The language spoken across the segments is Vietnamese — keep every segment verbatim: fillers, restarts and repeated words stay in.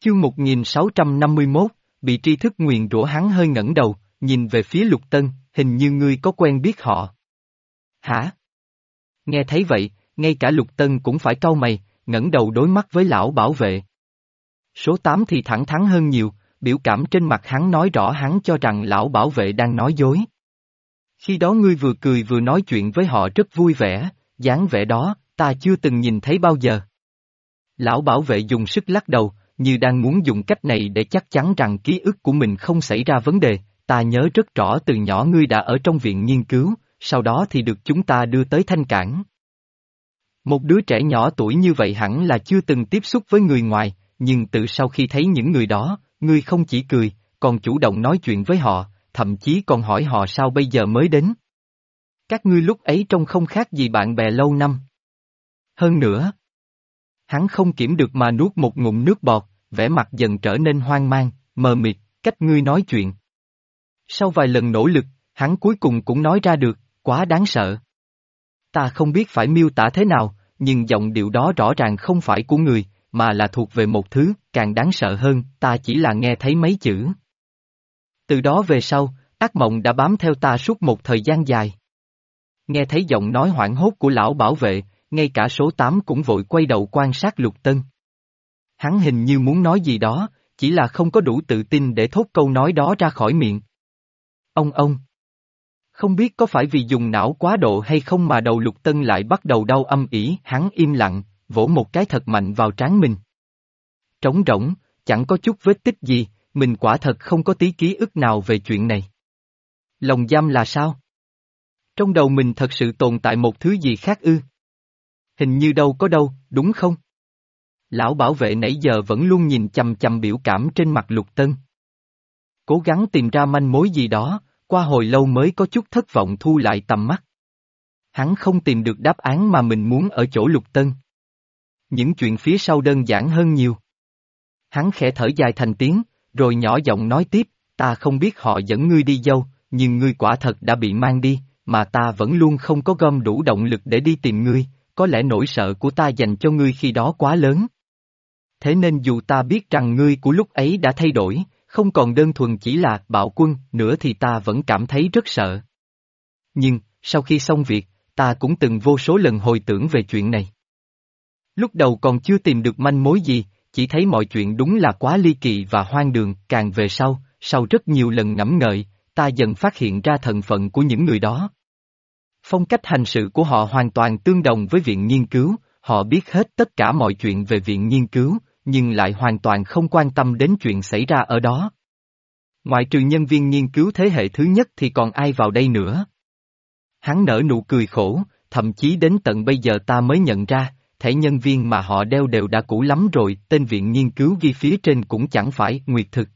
Chương một nghìn sáu trăm năm mươi mốt, bị tri thức nguyền rủa. Hắn hơi ngẩng đầu, nhìn về phía Lục Tân, hình như ngươi có quen biết họ. Hả? Nghe thấy vậy, ngay cả Lục Tân cũng phải cau mày, ngẩng đầu đối mắt với lão bảo vệ. Số tám thì thẳng thắn hơn nhiều, biểu cảm trên mặt hắn nói rõ hắn cho rằng lão bảo vệ đang nói dối. Khi đó ngươi vừa cười vừa nói chuyện với họ rất vui vẻ, dáng vẻ đó, ta chưa từng nhìn thấy bao giờ. Lão bảo vệ dùng sức lắc đầu, như đang muốn dùng cách này để chắc chắn rằng ký ức của mình không xảy ra vấn đề. Ta nhớ rất rõ từ nhỏ ngươi đã ở trong viện nghiên cứu, sau đó thì được chúng ta đưa tới Thanh Cảng. Một đứa trẻ nhỏ tuổi như vậy hẳn là chưa từng tiếp xúc với người ngoài, nhưng từ sau khi thấy những người đó, ngươi không chỉ cười, còn chủ động nói chuyện với họ, thậm chí còn hỏi họ sao bây giờ mới đến. Các ngươi lúc ấy trông không khác gì bạn bè lâu năm. Hơn nữa, hắn không kiểm được mà nuốt một ngụm nước bọt, vẻ mặt dần trở nên hoang mang, mờ mịt, cách ngươi nói chuyện. Sau vài lần nỗ lực, hắn cuối cùng cũng nói ra được, quá đáng sợ. Ta không biết phải miêu tả thế nào, nhưng giọng điệu đó rõ ràng không phải của người, mà là thuộc về một thứ, càng đáng sợ hơn, ta chỉ là nghe thấy mấy chữ. Từ đó về sau, ác mộng đã bám theo ta suốt một thời gian dài. Nghe thấy giọng nói hoảng hốt của lão bảo vệ, ngay cả số tám cũng vội quay đầu quan sát Lục Tân. Hắn hình như muốn nói gì đó, chỉ là không có đủ tự tin để thốt câu nói đó ra khỏi miệng. Ông ông! Không biết có phải vì dùng não quá độ hay không mà đầu Lục Tân lại bắt đầu đau âm ỉ, hắn im lặng, vỗ một cái thật mạnh vào trán mình. Trống rỗng, chẳng có chút vết tích gì, mình quả thật không có tí ký ức nào về chuyện này. Lồng giam là sao? Trong đầu mình thật sự tồn tại một thứ gì khác ư? Hình như đâu có đâu, đúng không? Lão bảo vệ nãy giờ vẫn luôn nhìn chằm chằm biểu cảm trên mặt Lục Tân. Cố gắng tìm ra manh mối gì đó, qua hồi lâu mới có chút thất vọng thu lại tầm mắt. Hắn không tìm được đáp án mà mình muốn ở chỗ Lục Tân. Những chuyện phía sau đơn giản hơn nhiều. Hắn khẽ thở dài thành tiếng, rồi nhỏ giọng nói tiếp, ta không biết họ dẫn ngươi đi đâu, nhưng ngươi quả thật đã bị mang đi, mà ta vẫn luôn không có gom đủ động lực để đi tìm ngươi, có lẽ nỗi sợ của ta dành cho ngươi khi đó quá lớn. Thế nên dù ta biết rằng ngươi của lúc ấy đã thay đổi, không còn đơn thuần chỉ là bạo quân nữa thì ta vẫn cảm thấy rất sợ. Nhưng, sau khi xong việc, ta cũng từng vô số lần hồi tưởng về chuyện này. Lúc đầu còn chưa tìm được manh mối gì, chỉ thấy mọi chuyện đúng là quá ly kỳ và hoang đường, càng về sau, sau rất nhiều lần ngẫm ngợi, ta dần phát hiện ra thân phận của những người đó. Phong cách hành sự của họ hoàn toàn tương đồng với viện nghiên cứu, họ biết hết tất cả mọi chuyện về viện nghiên cứu, nhưng lại hoàn toàn không quan tâm đến chuyện xảy ra ở đó. Ngoại trừ nhân viên nghiên cứu thế hệ thứ nhất thì còn ai vào đây nữa? Hắn nở nụ cười khổ, thậm chí đến tận bây giờ ta mới nhận ra, thẻ nhân viên mà họ đeo đều đã cũ lắm rồi, tên viện nghiên cứu ghi phía trên cũng chẳng phải Nguyệt Thực,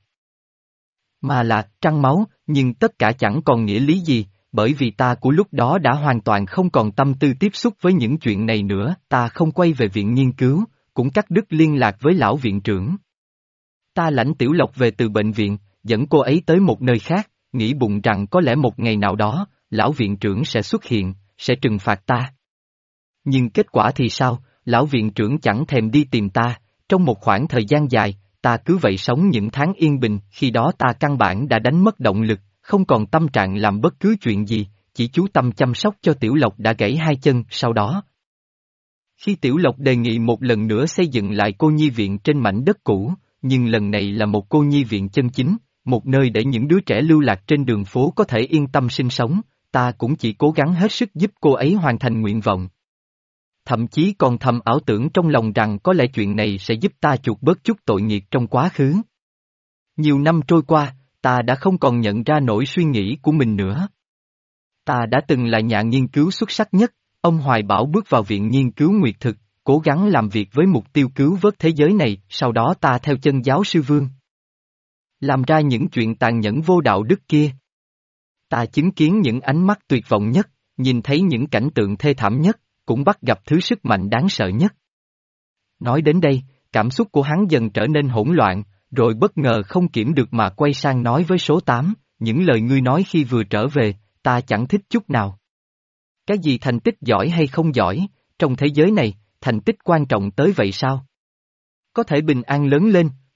mà là Trăng Máu, nhưng tất cả chẳng còn nghĩa lý gì, bởi vì ta của lúc đó đã hoàn toàn không còn tâm tư tiếp xúc với những chuyện này nữa, ta không quay về viện nghiên cứu, cũng cắt đứt liên lạc với lão viện trưởng. Ta lãnh Tiểu Lộc về từ bệnh viện, dẫn cô ấy tới một nơi khác, nghĩ bụng rằng có lẽ một ngày nào đó, lão viện trưởng sẽ xuất hiện, sẽ trừng phạt ta. Nhưng kết quả thì sao, lão viện trưởng chẳng thèm đi tìm ta, trong một khoảng thời gian dài, ta cứ vậy sống những tháng yên bình, khi đó ta căn bản đã đánh mất động lực, không còn tâm trạng làm bất cứ chuyện gì, chỉ chú tâm chăm sóc cho Tiểu Lộc đã gãy hai chân, sau đó. Khi Tiểu Lộc đề nghị một lần nữa xây dựng lại cô nhi viện trên mảnh đất cũ, nhưng lần này là một cô nhi viện chân chính, một nơi để những đứa trẻ lưu lạc trên đường phố có thể yên tâm sinh sống, ta cũng chỉ cố gắng hết sức giúp cô ấy hoàn thành nguyện vọng. Thậm chí còn thầm ảo tưởng trong lòng rằng có lẽ chuyện này sẽ giúp ta chuộc bớt chút tội nghiệp trong quá khứ. Nhiều năm trôi qua, ta đã không còn nhận ra nỗi suy nghĩ của mình nữa. Ta đã từng là nhà nghiên cứu xuất sắc nhất, ông Hoài Bảo bước vào viện nghiên cứu Nguyệt Thực, cố gắng làm việc với mục tiêu cứu vớt thế giới này, sau đó ta theo chân giáo sư Vương. Làm ra những chuyện tàn nhẫn vô đạo đức kia. Ta chứng kiến những ánh mắt tuyệt vọng nhất, nhìn thấy những cảnh tượng thê thảm nhất, cũng bắt gặp thứ sức mạnh đáng sợ nhất. Nói đến đây, cảm xúc của hắn dần trở nên hỗn loạn, rồi bất ngờ không kiểm được mà quay sang nói với số tám, những lời ngươi nói khi vừa trở về, ta chẳng thích chút nào. Cái gì thành tích giỏi hay không giỏi, trong thế giới này, thành tích quan trọng tới vậy sao? Có thể bình an lớn lên,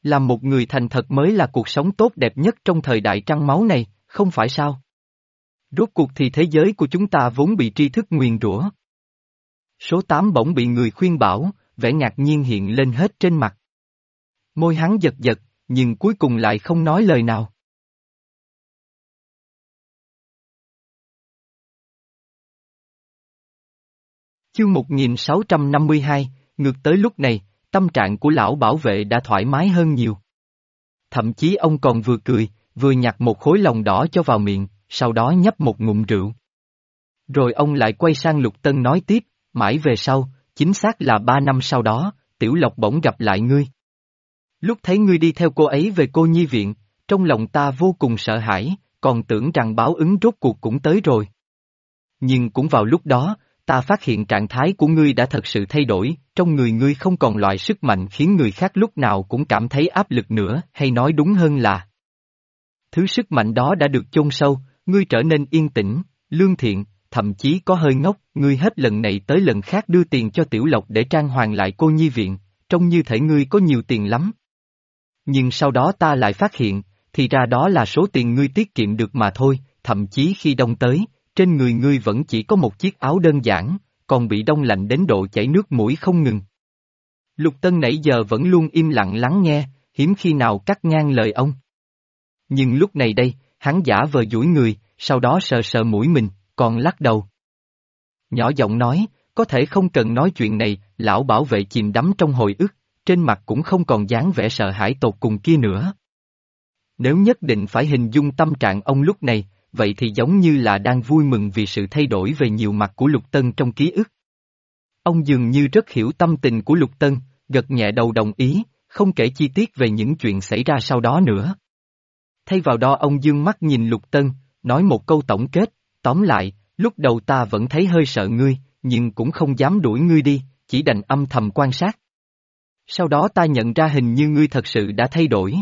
Làm một người thành thật mới là cuộc sống tốt đẹp nhất trong thời đại trăng máu này, không phải sao? Rốt cuộc thì thế giới của chúng ta vốn bị tri thức nguyền rủa. Số tám bỗng bị người khuyên bảo, vẻ ngạc nhiên hiện lên hết trên mặt. Môi hắn giật giật, nhưng cuối cùng lại không nói lời nào. Chương một nghìn sáu trăm năm mươi hai, ngược tới lúc này, tâm trạng của lão bảo vệ đã thoải mái hơn nhiều. Thậm chí ông còn vừa cười, vừa nhặt một khối lòng đỏ cho vào miệng, sau đó nhấp một ngụm rượu. Rồi ông lại quay sang Lục Tân nói tiếp, mãi về sau, chính xác là ba năm sau đó, Tiểu Lộc bỗng gặp lại ngươi. Lúc thấy ngươi đi theo cô ấy về cô nhi viện, trong lòng ta vô cùng sợ hãi, còn tưởng rằng báo ứng rốt cuộc cũng tới rồi. Nhưng cũng vào lúc đó, ta phát hiện trạng thái của ngươi đã thật sự thay đổi, trong người ngươi không còn loại sức mạnh khiến người khác lúc nào cũng cảm thấy áp lực nữa, hay nói đúng hơn là thứ sức mạnh đó đã được chôn sâu, ngươi trở nên yên tĩnh, lương thiện, thậm chí có hơi ngốc, ngươi hết lần này tới lần khác đưa tiền cho Tiểu Lộc để trang hoàng lại cô nhi viện, trông như thể ngươi có nhiều tiền lắm. Nhưng sau đó ta lại phát hiện, thì ra đó là số tiền ngươi tiết kiệm được mà thôi, thậm chí khi đông tới, trên người ngươi vẫn chỉ có một chiếc áo đơn giản, còn bị đông lạnh đến độ chảy nước mũi không ngừng. Lục Tân nãy giờ vẫn luôn im lặng lắng nghe, hiếm khi nào cắt ngang lời ông. Nhưng lúc này đây, hắn giả vờ duỗi người, sau đó sờ sờ mũi mình, còn lắc đầu. Nhỏ giọng nói, có thể không cần nói chuyện này, lão bảo vệ chìm đắm trong hồi ức, trên mặt cũng không còn dáng vẻ sợ hãi tột cùng kia nữa. Nếu nhất định phải hình dung tâm trạng ông lúc này, vậy thì giống như là đang vui mừng vì sự thay đổi về nhiều mặt của Lục Tân trong ký ức. Ông dường như rất hiểu tâm tình của Lục Tân, gật nhẹ đầu đồng ý, không kể chi tiết về những chuyện xảy ra sau đó nữa. Thay vào đó ông dương mắt nhìn Lục Tân, nói một câu tổng kết, tóm lại, lúc đầu ta vẫn thấy hơi sợ ngươi, nhưng cũng không dám đuổi ngươi đi, chỉ đành âm thầm quan sát. Sau đó ta nhận ra hình như ngươi thật sự đã thay đổi.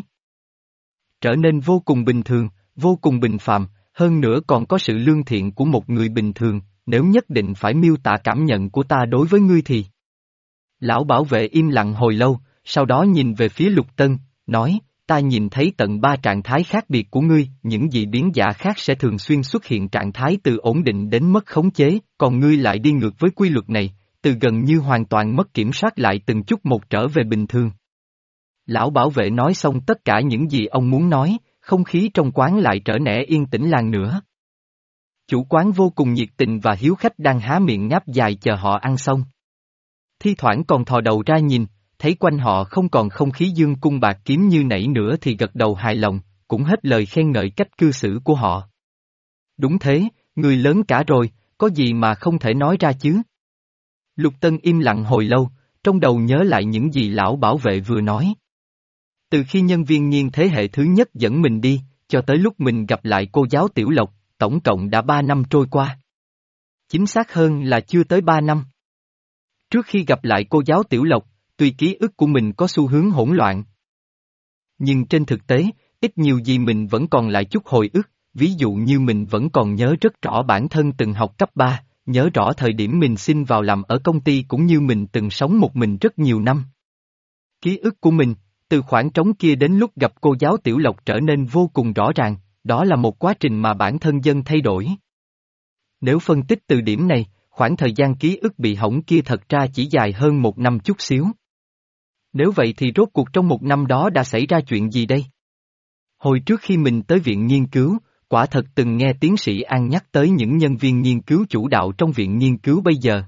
Trở nên vô cùng bình thường, vô cùng bình phàm, hơn nữa còn có sự lương thiện của một người bình thường, nếu nhất định phải miêu tả cảm nhận của ta đối với ngươi thì. Lão bảo vệ im lặng hồi lâu, sau đó nhìn về phía Lục Tân, nói, ta nhìn thấy tận ba trạng thái khác biệt của ngươi, những dị biến giả khác sẽ thường xuyên xuất hiện trạng thái từ ổn định đến mất khống chế, còn ngươi lại đi ngược với quy luật này, từ gần như hoàn toàn mất kiểm soát lại từng chút một trở về bình thường. Lão bảo vệ nói xong tất cả những gì ông muốn nói, không khí trong quán lại trở nên yên tĩnh làng nữa. Chủ quán vô cùng nhiệt tình và hiếu khách đang há miệng ngáp dài chờ họ ăn xong. Thi thoảng còn thò đầu ra nhìn, thấy quanh họ không còn không khí dương cung bạc kiếm như nãy nữa thì gật đầu hài lòng, cũng hết lời khen ngợi cách cư xử của họ. Đúng thế, người lớn cả rồi, có gì mà không thể nói ra chứ? Lục Tân im lặng hồi lâu, trong đầu nhớ lại những gì lão bảo vệ vừa nói. Từ khi nhân viên nghiên thế hệ thứ nhất dẫn mình đi, cho tới lúc mình gặp lại cô giáo Tiểu Lộc, tổng cộng đã ba năm trôi qua. Chính xác hơn là chưa tới ba năm. Trước khi gặp lại cô giáo Tiểu Lộc, tuy ký ức của mình có xu hướng hỗn loạn. Nhưng trên thực tế, ít nhiều gì mình vẫn còn lại chút hồi ức, ví dụ như mình vẫn còn nhớ rất rõ bản thân từng học cấp ba, nhớ rõ thời điểm mình xin vào làm ở công ty cũng như mình từng sống một mình rất nhiều năm. Ký ức của mình, từ khoảng trống kia đến lúc gặp cô giáo Tiểu Lộc trở nên vô cùng rõ ràng, đó là một quá trình mà bản thân dân thay đổi. Nếu phân tích từ điểm này, khoảng thời gian ký ức bị hỏng kia thật ra chỉ dài hơn một năm chút xíu. Nếu vậy thì rốt cuộc trong một năm đó đã xảy ra chuyện gì đây? Hồi trước khi mình tới viện nghiên cứu, quả thật từng nghe tiến sĩ An nhắc tới những nhân viên nghiên cứu chủ đạo trong viện nghiên cứu bây giờ.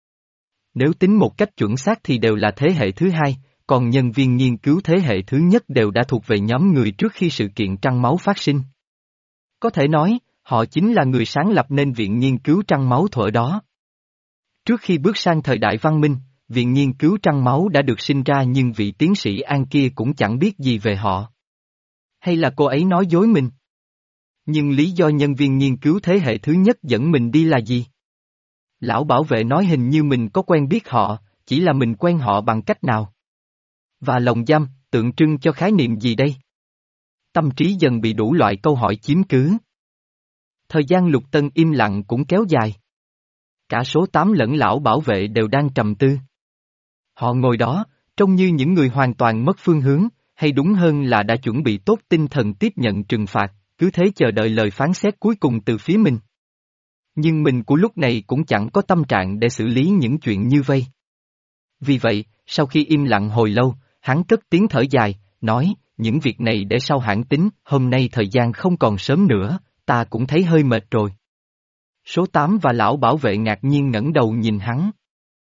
Nếu tính một cách chuẩn xác thì đều là thế hệ thứ hai, còn nhân viên nghiên cứu thế hệ thứ nhất đều đã thuộc về nhóm người trước khi sự kiện trăng máu phát sinh. Có thể nói, họ chính là người sáng lập nên viện nghiên cứu trăng máu thuở đó. Trước khi bước sang thời đại văn minh, viện nghiên cứu trăng máu đã được sinh ra nhưng vị tiến sĩ An kia cũng chẳng biết gì về họ. Hay là cô ấy nói dối mình? Nhưng lý do nhân viên nghiên cứu thế hệ thứ nhất dẫn mình đi là gì? Lão bảo vệ nói hình như mình có quen biết họ, chỉ là mình quen họ bằng cách nào? Và lồng giam, tượng trưng cho khái niệm gì đây? Tâm trí dần bị đủ loại câu hỏi chiếm cứ. Thời gian Lục Tân im lặng cũng kéo dài. Cả số tám lẫn lão bảo vệ đều đang trầm tư. Họ ngồi đó, trông như những người hoàn toàn mất phương hướng, hay đúng hơn là đã chuẩn bị tốt tinh thần tiếp nhận trừng phạt, cứ thế chờ đợi lời phán xét cuối cùng từ phía mình. Nhưng mình của lúc này cũng chẳng có tâm trạng để xử lý những chuyện như vây. Vì vậy, sau khi im lặng hồi lâu, hắn cất tiếng thở dài, nói, những việc này để sau hãng tính, hôm nay thời gian không còn sớm nữa, ta cũng thấy hơi mệt rồi. Số tám và lão bảo vệ ngạc nhiên ngẩng đầu nhìn hắn.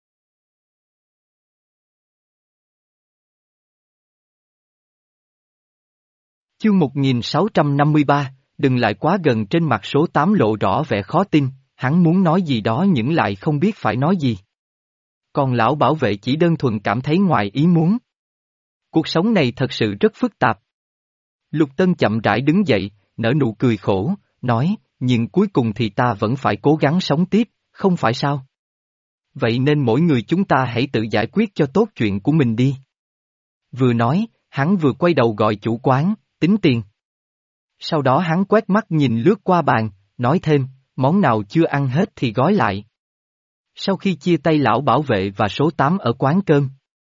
Chương một nghìn sáu trăm năm mươi ba, đừng lại quá gần. Trên mặt số tám lộ rõ vẻ khó tin, hắn muốn nói gì đó nhưng lại không biết phải nói gì. Còn lão bảo vệ chỉ đơn thuần cảm thấy ngoài ý muốn. Cuộc sống này thật sự rất phức tạp. Lục Tân chậm rãi đứng dậy, nở nụ cười khổ, nói, nhưng cuối cùng thì ta vẫn phải cố gắng sống tiếp, không phải sao? Vậy nên mỗi người chúng ta hãy tự giải quyết cho tốt chuyện của mình đi. Vừa nói, hắn vừa quay đầu gọi chủ quán, tính tiền. Sau đó hắn quét mắt nhìn lướt qua bàn, nói thêm, món nào chưa ăn hết thì gói lại. Sau khi chia tay lão bảo vệ và số tám ở quán cơm,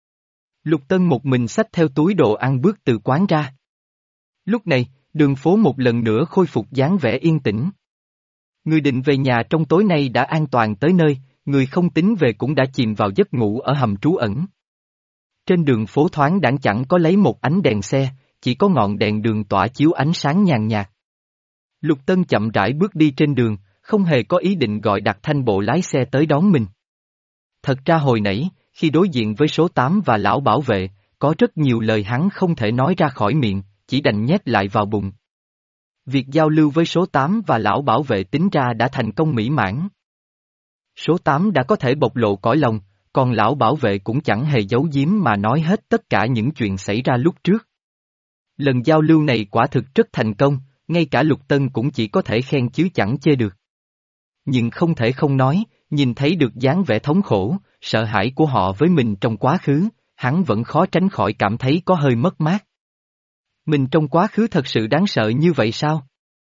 Lục Tân một mình xách theo túi đồ ăn bước từ quán ra. Lúc này, đường phố một lần nữa khôi phục dáng vẻ yên tĩnh. Người định về nhà trong tối nay đã an toàn tới nơi, người không tính về cũng đã chìm vào giấc ngủ ở hầm trú ẩn. Trên đường phố thoáng đãng chẳng có lấy một ánh đèn xe, chỉ có ngọn đèn đường tỏa chiếu ánh sáng nhàn nhạt. Lục Tân chậm rãi bước đi trên đường, không hề có ý định gọi đặt thanh bộ lái xe tới đón mình. Thật ra hồi nãy, khi đối diện với số tám và lão bảo vệ, có rất nhiều lời hắn không thể nói ra khỏi miệng, chỉ đành nhét lại vào bụng. Việc giao lưu với số tám và lão bảo vệ tính ra đã thành công mỹ mãn. Số tám đã có thể bộc lộ cõi lòng, còn lão bảo vệ cũng chẳng hề giấu giếm mà nói hết tất cả những chuyện xảy ra lúc trước. Lần giao lưu này quả thực rất thành công, ngay cả Lục Tân cũng chỉ có thể khen chứ chẳng chê được. Nhưng không thể không nói, nhìn thấy được dáng vẻ thống khổ, sợ hãi của họ với mình trong quá khứ, hắn vẫn khó tránh khỏi cảm thấy có hơi mất mát. Mình trong quá khứ thật sự đáng sợ như vậy sao?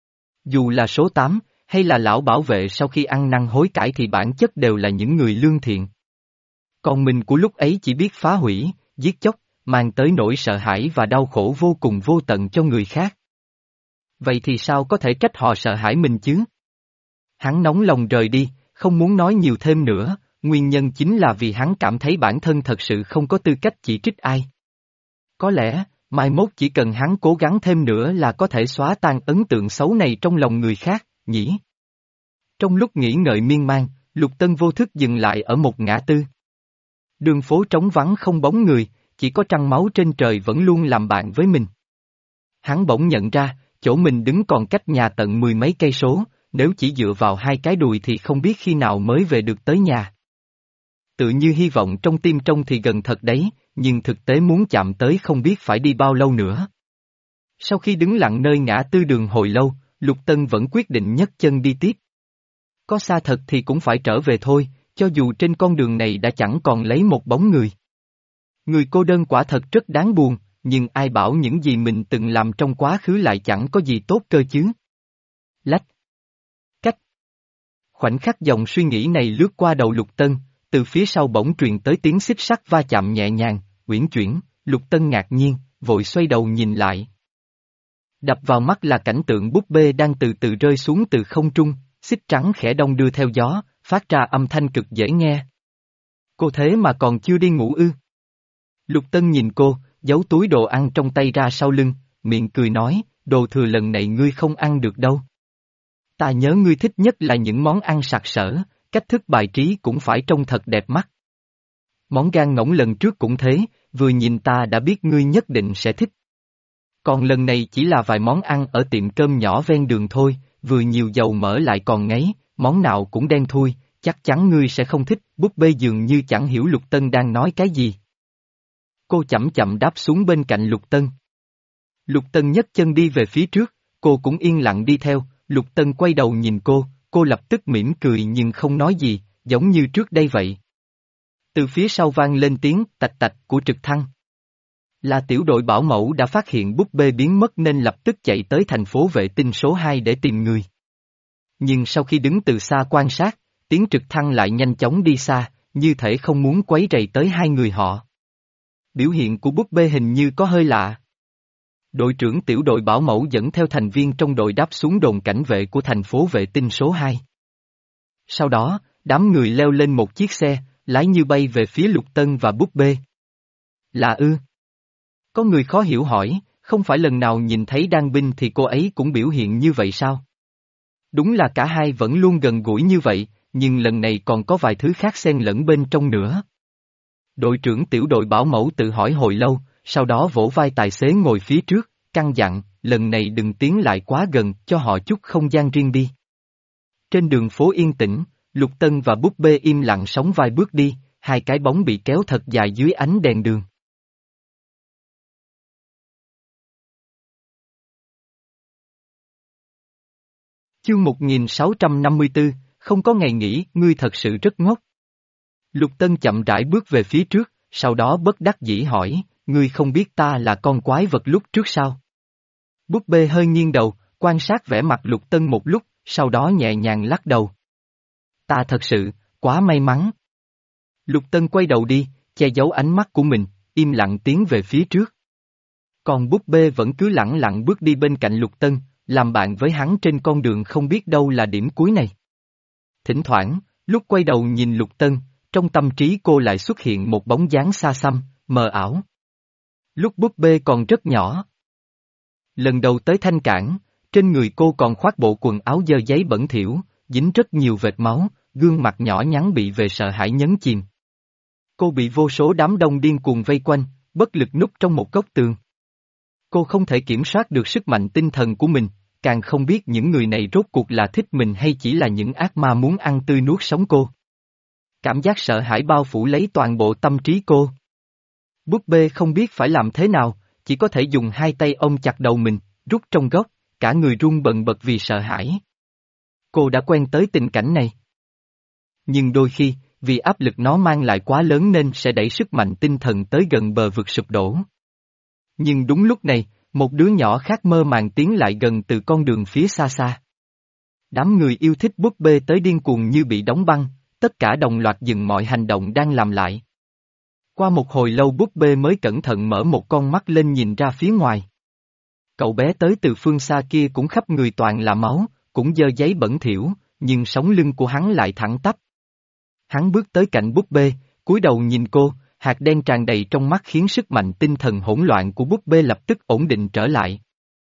Dù là số tám, hay là lão bảo vệ sau khi ăn năn hối cải thì bản chất đều là những người lương thiện. Còn mình của lúc ấy chỉ biết phá hủy, giết chóc, mang tới nỗi sợ hãi và đau khổ vô cùng vô tận cho người khác. Vậy thì sao có thể trách họ sợ hãi mình chứ? Hắn nóng lòng rời đi, không muốn nói nhiều thêm nữa, nguyên nhân chính là vì hắn cảm thấy bản thân thật sự không có tư cách chỉ trích ai. Có lẽ, mai mốt chỉ cần hắn cố gắng thêm nữa là có thể xóa tan ấn tượng xấu này trong lòng người khác, nhỉ? Trong lúc nghĩ ngợi miên man, Lục Tân vô thức dừng lại ở một ngã tư. Đường phố trống vắng không bóng người, chỉ có trăng máu trên trời vẫn luôn làm bạn với mình. Hắn bỗng nhận ra, chỗ mình đứng còn cách nhà tận mười mấy cây số, nếu chỉ dựa vào hai cái đùi thì không biết khi nào mới về được tới nhà. Tự như hy vọng trong tim trông thì gần thật đấy, nhưng thực tế muốn chạm tới không biết phải đi bao lâu nữa. Sau khi đứng lặng nơi ngã tư đường hồi lâu, Lục Tân vẫn quyết định nhấc chân đi tiếp. Có xa thật thì cũng phải trở về thôi, cho dù trên con đường này đã chẳng còn lấy một bóng người. Người cô đơn quả thật rất đáng buồn, nhưng ai bảo những gì mình từng làm trong quá khứ lại chẳng có gì tốt cơ chứ. Lách. Cách. Khoảnh khắc dòng suy nghĩ này lướt qua đầu Lục Tân, từ phía sau bỗng truyền tới tiếng xích sắt va chạm nhẹ nhàng, uyển chuyển, Lục Tân ngạc nhiên, vội xoay đầu nhìn lại. Đập vào mắt là cảnh tượng búp bê đang từ từ rơi xuống từ không trung, xích trắng khẽ đong đưa theo gió, phát ra âm thanh cực dễ nghe. Cô thế mà còn chưa đi ngủ ư? Lục Tân nhìn cô, giấu túi đồ ăn trong tay ra sau lưng, miệng cười nói, đồ thừa lần này ngươi không ăn được đâu. Ta nhớ ngươi thích nhất là những món ăn sặc sỡ, cách thức bài trí cũng phải trông thật đẹp mắt. Món gan ngỗng lần trước cũng thế, vừa nhìn ta đã biết ngươi nhất định sẽ thích. Còn lần này chỉ là vài món ăn ở tiệm cơm nhỏ ven đường thôi, vừa nhiều dầu mỡ lại còn ngấy, món nào cũng đen thui, chắc chắn ngươi sẽ không thích. Búp bê dường như chẳng hiểu Lục Tân đang nói cái gì. Cô chậm chậm đáp xuống bên cạnh Lục Tân. Lục Tân nhấc chân đi về phía trước, cô cũng yên lặng đi theo, Lục Tân quay đầu nhìn cô, cô lập tức mỉm cười nhưng không nói gì, giống như trước đây vậy. Từ phía sau vang lên tiếng tạch tạch của trực thăng. Là tiểu đội bảo mẫu đã phát hiện búp bê biến mất nên lập tức chạy tới thành phố vệ tinh số hai để tìm người. Nhưng sau khi đứng từ xa quan sát, tiếng trực thăng lại nhanh chóng đi xa, như thể không muốn quấy rầy tới hai người họ. Biểu hiện của búp bê hình như có hơi lạ. Đội trưởng tiểu đội bảo mẫu dẫn theo thành viên trong đội đáp xuống đồn cảnh vệ của thành phố vệ tinh số hai. Sau đó, đám người leo lên một chiếc xe, lái như bay về phía Lục Tân và búp bê. Là ư? Có người khó hiểu hỏi, không phải lần nào nhìn thấy Đan Binh thì cô ấy cũng biểu hiện như vậy sao? Đúng là cả hai vẫn luôn gần gũi như vậy, nhưng lần này còn có vài thứ khác xen lẫn bên trong nữa. Đội trưởng tiểu đội bảo mẫu tự hỏi hồi lâu, sau đó vỗ vai tài xế ngồi phía trước, căn dặn, lần này đừng tiến lại quá gần, cho họ chút không gian riêng đi. Trên đường phố yên tĩnh, Lục Tân và búp bê im lặng sóng vai bước đi, hai cái bóng bị kéo thật dài dưới ánh đèn đường. Chương một nghìn sáu trăm năm mươi tư, không có ngày nghỉ, ngươi thật sự rất ngốc. Lục Tân chậm rãi bước về phía trước, sau đó bất đắc dĩ hỏi, ngươi không biết ta là con quái vật lúc trước sao? Búp bê hơi nghiêng đầu, quan sát vẻ mặt Lục Tân một lúc, sau đó nhẹ nhàng lắc đầu. Ta thật sự, quá may mắn. Lục Tân quay đầu đi, che giấu ánh mắt của mình, im lặng tiến về phía trước. Còn búp bê vẫn cứ lẳng lặng bước đi bên cạnh Lục Tân, làm bạn với hắn trên con đường không biết đâu là điểm cuối này. Thỉnh thoảng, lúc quay đầu nhìn Lục Tân, trong tâm trí cô lại xuất hiện một bóng dáng xa xăm, mờ ảo. Lúc búp bê còn rất nhỏ. Lần đầu tới Thanh Cảng, trên người cô còn khoác bộ quần áo dơ giấy bẩn thỉu, dính rất nhiều vệt máu, gương mặt nhỏ nhắn bị về sợ hãi nhấn chìm. Cô bị vô số đám đông điên cuồng vây quanh, bất lực núp trong một góc tường. Cô không thể kiểm soát được sức mạnh tinh thần của mình, càng không biết những người này rốt cuộc là thích mình hay chỉ là những ác ma muốn ăn tươi nuốt sống cô. Cảm giác sợ hãi bao phủ lấy toàn bộ tâm trí cô. Búp bê không biết phải làm thế nào, chỉ có thể dùng hai tay ôm chặt đầu mình, rút trong góc, cả người run bần bật vì sợ hãi. Cô đã quen tới tình cảnh này. Nhưng đôi khi, vì áp lực nó mang lại quá lớn nên sẽ đẩy sức mạnh tinh thần tới gần bờ vực sụp đổ. Nhưng đúng lúc này, một đứa nhỏ khác mơ màng tiến lại gần từ con đường phía xa xa. Đám người yêu thích búp bê tới điên cuồng như bị đóng băng, tất cả đồng loạt dừng mọi hành động đang làm lại. Qua một hồi lâu búp bê mới cẩn thận mở một con mắt lên nhìn ra phía ngoài. Cậu bé tới từ phương xa kia cũng khắp người toàn là máu, cũng dơ giấy bẩn thỉu, nhưng sống lưng của hắn lại thẳng tắp. Hắn bước tới cạnh búp bê, cúi đầu nhìn cô, hạt đen tràn đầy trong mắt khiến sức mạnh tinh thần hỗn loạn của búp bê lập tức ổn định trở lại.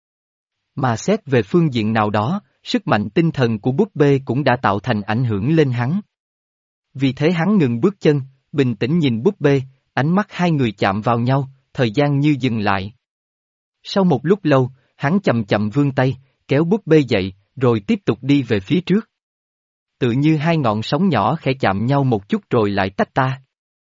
Mà xét về phương diện nào đó, sức mạnh tinh thần của búp bê cũng đã tạo thành ảnh hưởng lên hắn. Vì thế hắn ngừng bước chân, bình tĩnh nhìn búp bê, ánh mắt hai người chạm vào nhau, thời gian như dừng lại. Sau một lúc lâu, hắn chậm chậm vươn tay, kéo búp bê dậy, rồi tiếp tục đi về phía trước. Tự như hai ngọn sóng nhỏ khẽ chạm nhau một chút rồi lại tách ta.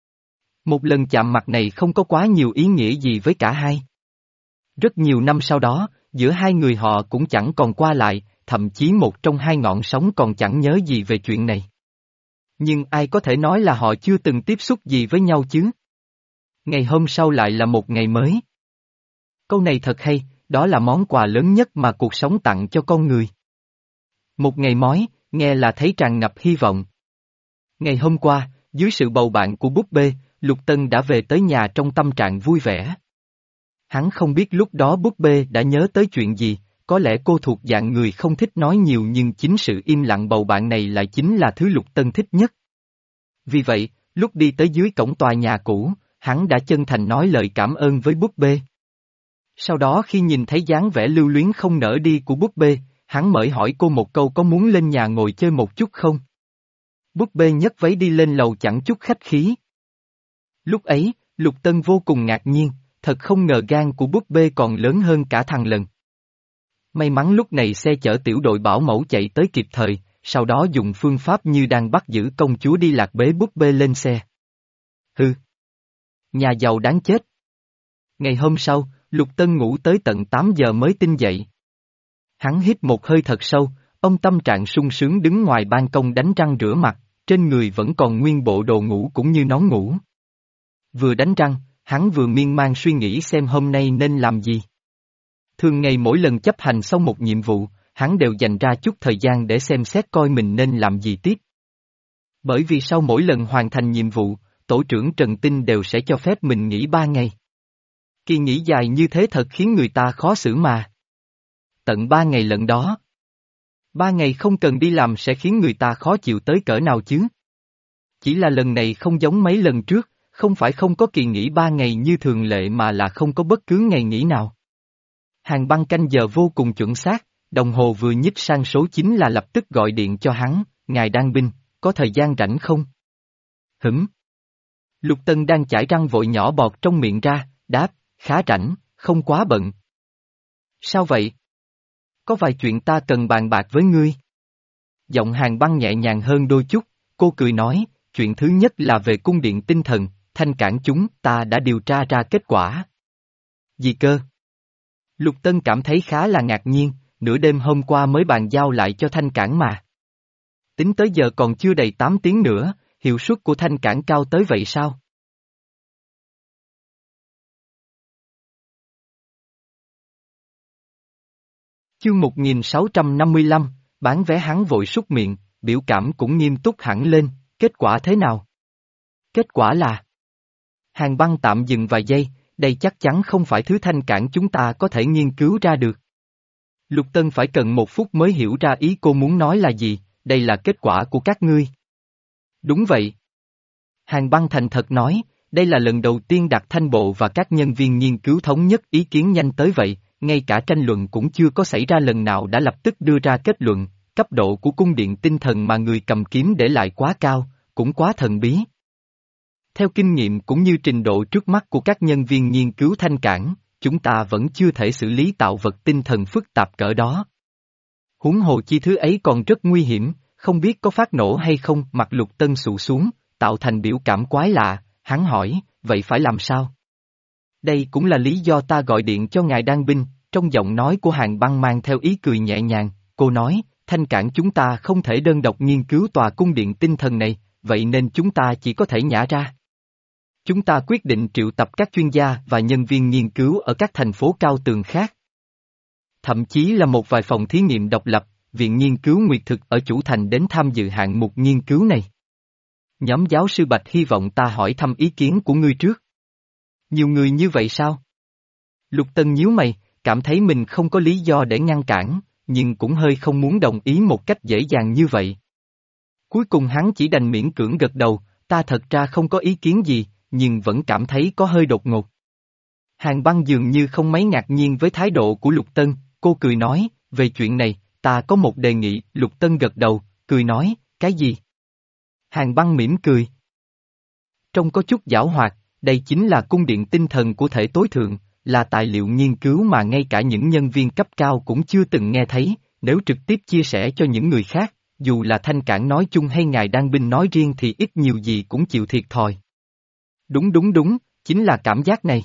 Một lần chạm mặt này không có quá nhiều ý nghĩa gì với cả hai. Rất nhiều năm sau đó, giữa hai người họ cũng chẳng còn qua lại, thậm chí một trong hai ngọn sóng còn chẳng nhớ gì về chuyện này. Nhưng ai có thể nói là họ chưa từng tiếp xúc gì với nhau chứ? Ngày hôm sau lại là một ngày mới. Câu này thật hay, đó là món quà lớn nhất mà cuộc sống tặng cho con người. Một ngày mới, nghe là thấy tràn ngập hy vọng. Ngày hôm qua, dưới sự bầu bạn của búp bê, Lục Tân đã về tới nhà trong tâm trạng vui vẻ. Hắn không biết lúc đó búp bê đã nhớ tới chuyện gì, có lẽ cô thuộc dạng người không thích nói nhiều nhưng chính sự im lặng bầu bạn này lại chính là thứ Lục Tân thích nhất. Vì vậy, lúc đi tới dưới cổng tòa nhà cũ, hắn đã chân thành nói lời cảm ơn với búp bê. Sau đó khi nhìn thấy dáng vẻ lưu luyến không nỡ đi của búp bê, hắn mới hỏi cô một câu có muốn lên nhà ngồi chơi một chút không? Búp bê nhấc váy đi lên lầu chẳng chút khách khí. Lúc ấy, Lục Tân vô cùng ngạc nhiên, thật không ngờ gan của búp bê còn lớn hơn cả thằng lần. May mắn lúc này xe chở tiểu đội bảo mẫu chạy tới kịp thời, sau đó dùng phương pháp như đang bắt giữ công chúa đi lạc bế búp bê lên xe. Hừ. Nhà giàu đáng chết. Ngày hôm sau, Lục Tân ngủ tới tận tám giờ mới tinh dậy. Hắn hít một hơi thật sâu, ông tâm trạng sung sướng đứng ngoài ban công đánh răng rửa mặt, trên người vẫn còn nguyên bộ đồ ngủ cũng như nón ngủ. Vừa đánh răng, hắn vừa miên man suy nghĩ xem hôm nay nên làm gì. Thường ngày mỗi lần chấp hành xong một nhiệm vụ, hắn đều dành ra chút thời gian để xem xét coi mình nên làm gì tiếp. Bởi vì sau mỗi lần hoàn thành nhiệm vụ, tổ trưởng Trần Tinh đều sẽ cho phép mình nghỉ ba ngày. Kỳ nghỉ dài như thế thật khiến người ta khó xử mà. Tận ba ngày lận đó. Ba ngày không cần đi làm sẽ khiến người ta khó chịu tới cỡ nào chứ? Chỉ là lần này không giống mấy lần trước, không phải không có kỳ nghỉ ba ngày như thường lệ mà là không có bất cứ ngày nghỉ nào. Hàng băng canh giờ vô cùng chuẩn xác, đồng hồ vừa nhích sang số chín là lập tức gọi điện cho hắn, ngài đang binh, có thời gian rảnh không? Hửm. Lục Tân đang chải răng vội nhỏ bọt trong miệng ra, đáp, khá rảnh, không quá bận. Sao vậy? Có vài chuyện ta cần bàn bạc với ngươi. Giọng Hàng băng nhẹ nhàng hơn đôi chút, cô cười nói, chuyện thứ nhất là về cung điện tinh thần, thanh cản chúng ta đã điều tra ra kết quả. Gì cơ? Lục Tân cảm thấy khá là ngạc nhiên, nửa đêm hôm qua mới bàn giao lại cho thanh cản mà. Tính tới giờ còn chưa đầy tám tiếng nữa, hiệu suất của thanh cản cao tới vậy sao? Chương một nghìn sáu trăm năm mươi lăm, bán vé hắn vội súc miệng, biểu cảm cũng nghiêm túc hẳn lên, kết quả thế nào? Kết quả là... Hàng băng tạm dừng vài giây, đây chắc chắn không phải thứ thanh cản chúng ta có thể nghiên cứu ra được. Lục Tân phải cần một phút mới hiểu ra ý cô muốn nói là gì, đây là kết quả của các ngươi. Đúng vậy. Hàng băng thành thật nói, đây là lần đầu tiên Đặc Thanh Bộ và các nhân viên nghiên cứu thống nhất ý kiến nhanh tới vậy, ngay cả tranh luận cũng chưa có xảy ra lần nào đã lập tức đưa ra kết luận, cấp độ của cung điện tinh thần mà người cầm kiếm để lại quá cao, cũng quá thần bí. Theo kinh nghiệm cũng như trình độ trước mắt của các nhân viên nghiên cứu thanh cản, chúng ta vẫn chưa thể xử lý tạo vật tinh thần phức tạp cỡ đó. Huống hồ chi thứ ấy còn rất nguy hiểm, không biết có phát nổ hay không. Mặt Lục Tân sụ xuống, tạo thành biểu cảm quái lạ, hắn hỏi, vậy phải làm sao? Đây cũng là lý do ta gọi điện cho ngài Đan Binh, trong giọng nói của Hàng băng mang theo ý cười nhẹ nhàng, cô nói, thanh cản chúng ta không thể đơn độc nghiên cứu tòa cung điện tinh thần này, vậy nên chúng ta chỉ có thể nhả ra. Chúng ta quyết định triệu tập các chuyên gia và nhân viên nghiên cứu ở các thành phố cao tường khác. Thậm chí là một vài phòng thí nghiệm độc lập, viện nghiên cứu nguyệt thực ở chủ thành đến tham dự hạng mục nghiên cứu này. Nhóm giáo sư Bạch hy vọng ta hỏi thăm ý kiến của ngươi trước. Nhiều người như vậy sao? Lục Tân nhíu mày, cảm thấy mình không có lý do để ngăn cản, nhưng cũng hơi không muốn đồng ý một cách dễ dàng như vậy. Cuối cùng hắn chỉ đành miễn cưỡng gật đầu, ta thật ra không có ý kiến gì, nhưng vẫn cảm thấy có hơi đột ngột. Hàng băng dường như không mấy ngạc nhiên với thái độ của Lục Tân, cô cười nói, về chuyện này, ta có một đề nghị. Lục Tân gật đầu, cười nói, cái gì? Hàng băng mỉm cười. Trông có chút giảo hoạt, đây chính là cung điện tinh thần của thể tối thượng, là tài liệu nghiên cứu mà ngay cả những nhân viên cấp cao cũng chưa từng nghe thấy, nếu trực tiếp chia sẻ cho những người khác, dù là thanh cản nói chung hay ngài Đan Binh nói riêng thì ít nhiều gì cũng chịu thiệt thòi. Đúng đúng đúng, chính là cảm giác này.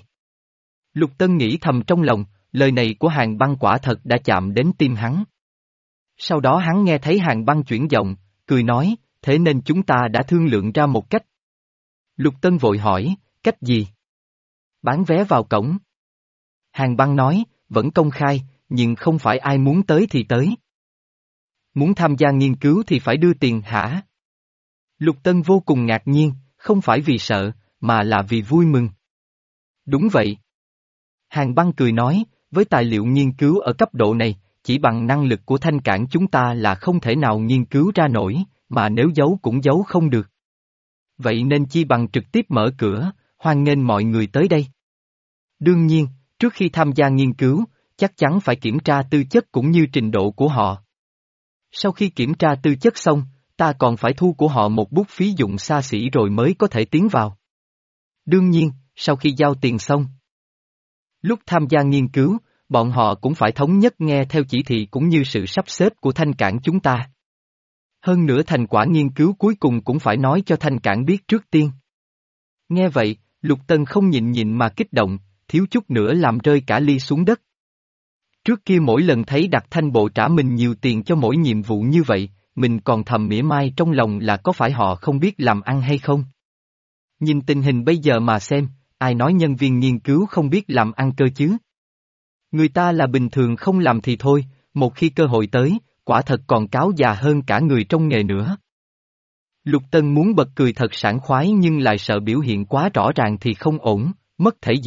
Lục Tân nghĩ thầm trong lòng, lời này của Hàng băng quả thật đã chạm đến tim hắn. Sau đó hắn nghe thấy Hàng băng chuyển giọng, cười nói, thế nên chúng ta đã thương lượng ra một cách. Lục Tân vội hỏi, cách gì? Bán vé vào cổng. Hàng băng nói, vẫn công khai, nhưng không phải ai muốn tới thì tới. Muốn tham gia nghiên cứu thì phải đưa tiền hả? Lục Tân vô cùng ngạc nhiên, không phải vì sợ, mà là vì vui mừng. Đúng vậy. Hàng băng cười nói, với tài liệu nghiên cứu ở cấp độ này, chỉ bằng năng lực của thanh cản chúng ta là không thể nào nghiên cứu ra nổi, mà nếu giấu cũng giấu không được. Vậy nên chi bằng trực tiếp mở cửa, hoan nghênh mọi người tới đây. Đương nhiên, trước khi tham gia nghiên cứu, chắc chắn phải kiểm tra tư chất cũng như trình độ của họ. Sau khi kiểm tra tư chất xong, ta còn phải thu của họ một bút phí dụng xa xỉ rồi mới có thể tiến vào. Đương nhiên, sau khi giao tiền xong, lúc tham gia nghiên cứu, bọn họ cũng phải thống nhất nghe theo chỉ thị cũng như sự sắp xếp của thanh cản chúng ta. Hơn nữa thành quả nghiên cứu cuối cùng cũng phải nói cho thanh cản biết trước tiên. Nghe vậy, Lục Tân không nhịn nhịn mà kích động, thiếu chút nữa làm rơi cả ly xuống đất. Trước kia mỗi lần thấy Đặc Thanh Bộ trả mình nhiều tiền cho mỗi nhiệm vụ như vậy, mình còn thầm mỉa mai trong lòng là có phải họ không biết làm ăn hay không. Nhìn tình hình bây giờ mà xem, ai nói nhân viên nghiên cứu không biết làm ăn cơ chứ? Người ta là bình thường không làm thì thôi, một khi cơ hội tới, quả thật còn cáo già hơn cả người trong nghề nữa. Lục Tân muốn bật cười thật sảng khoái nhưng lại sợ biểu hiện quá rõ ràng thì không ổn, mất thể diện,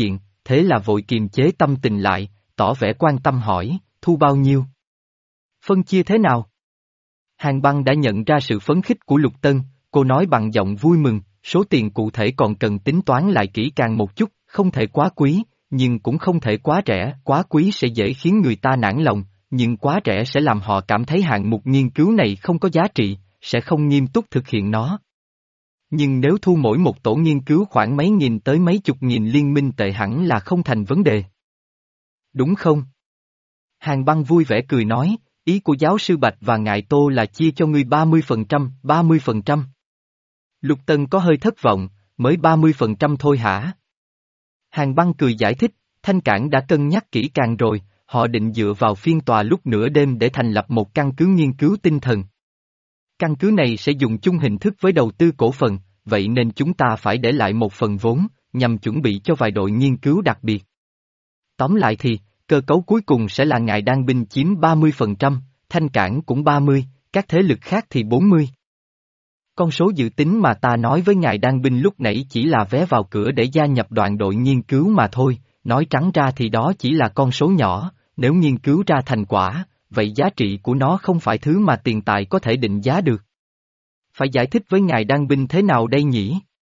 thế là vội kiềm chế tâm tình lại, tỏ vẻ quan tâm hỏi, thu bao nhiêu? Phân chia thế nào? Hàng băng đã nhận ra sự phấn khích của Lục Tân, cô nói bằng giọng vui mừng, số tiền cụ thể còn cần tính toán lại kỹ càng một chút, không thể quá quý, nhưng cũng không thể quá rẻ, quá quý sẽ dễ khiến người ta nản lòng, nhưng quá rẻ sẽ làm họ cảm thấy hạng mục nghiên cứu này không có giá trị, sẽ không nghiêm túc thực hiện nó. Nhưng nếu thu mỗi một tổ nghiên cứu khoảng mấy nghìn tới mấy chục nghìn liên minh tệ hẳn là không thành vấn đề. Đúng không? Hàng băng vui vẻ cười nói, ý của giáo sư Bạch và ngài Tô là chia cho ngươi ba mươi phần trăm, ba mươi phần trăm. Lục Tân có hơi thất vọng, mới ba mươi phần trăm thôi hả? Hàng băng cười giải thích, Thanh Cảng đã cân nhắc kỹ càng rồi, họ định dựa vào phiên tòa lúc nửa đêm để thành lập một căn cứ nghiên cứu tinh thần. Căn cứ này sẽ dùng chung hình thức với đầu tư cổ phần, vậy nên chúng ta phải để lại một phần vốn, nhằm chuẩn bị cho vài đội nghiên cứu đặc biệt. Tóm lại thì, cơ cấu cuối cùng sẽ là ngài Đan Binh chiếm ba mươi phần trăm, Thanh Cảng cũng ba mươi, các thế lực khác thì bốn mươi. Con số dự tính mà ta nói với ngài Đan Binh lúc nãy chỉ là vé vào cửa để gia nhập đoàn đội nghiên cứu mà thôi, nói trắng ra thì đó chỉ là con số nhỏ, nếu nghiên cứu ra thành quả, vậy giá trị của nó không phải thứ mà tiền tài có thể định giá được. Phải giải thích với ngài Đan Binh thế nào đây nhỉ?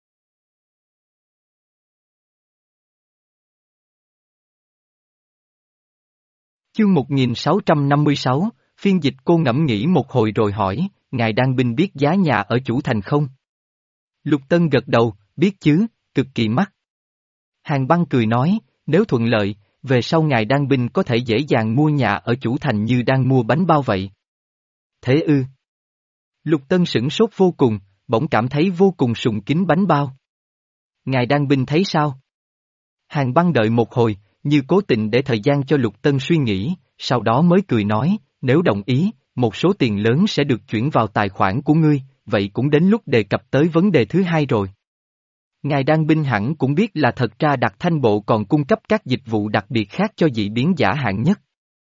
Chương một nghìn sáu trăm năm mươi sáu, phiên dịch cô ngẫm nghĩ một hồi rồi hỏi, ngài Đan Binh biết giá nhà ở chủ thành không? Lục Tân gật đầu, biết chứ, cực kỳ mắc. Hàng băng cười nói, nếu thuận lợi, về sau ngài Đan Binh có thể dễ dàng mua nhà ở chủ thành như đang mua bánh bao vậy. Thế ư? Lục Tân sửng sốt vô cùng, bỗng cảm thấy vô cùng sùng kính bánh bao. Ngài Đan Binh thấy sao? Hàng băng đợi một hồi, như cố tình để thời gian cho Lục Tân suy nghĩ, sau đó mới cười nói, nếu đồng ý, một số tiền lớn sẽ được chuyển vào tài khoản của ngươi, vậy cũng đến lúc đề cập tới vấn đề thứ hai rồi. Ngài Đan Binh hẳn cũng biết là thật ra Đặc Thanh Bộ còn cung cấp các dịch vụ đặc biệt khác cho dị biến giả hạng nhất.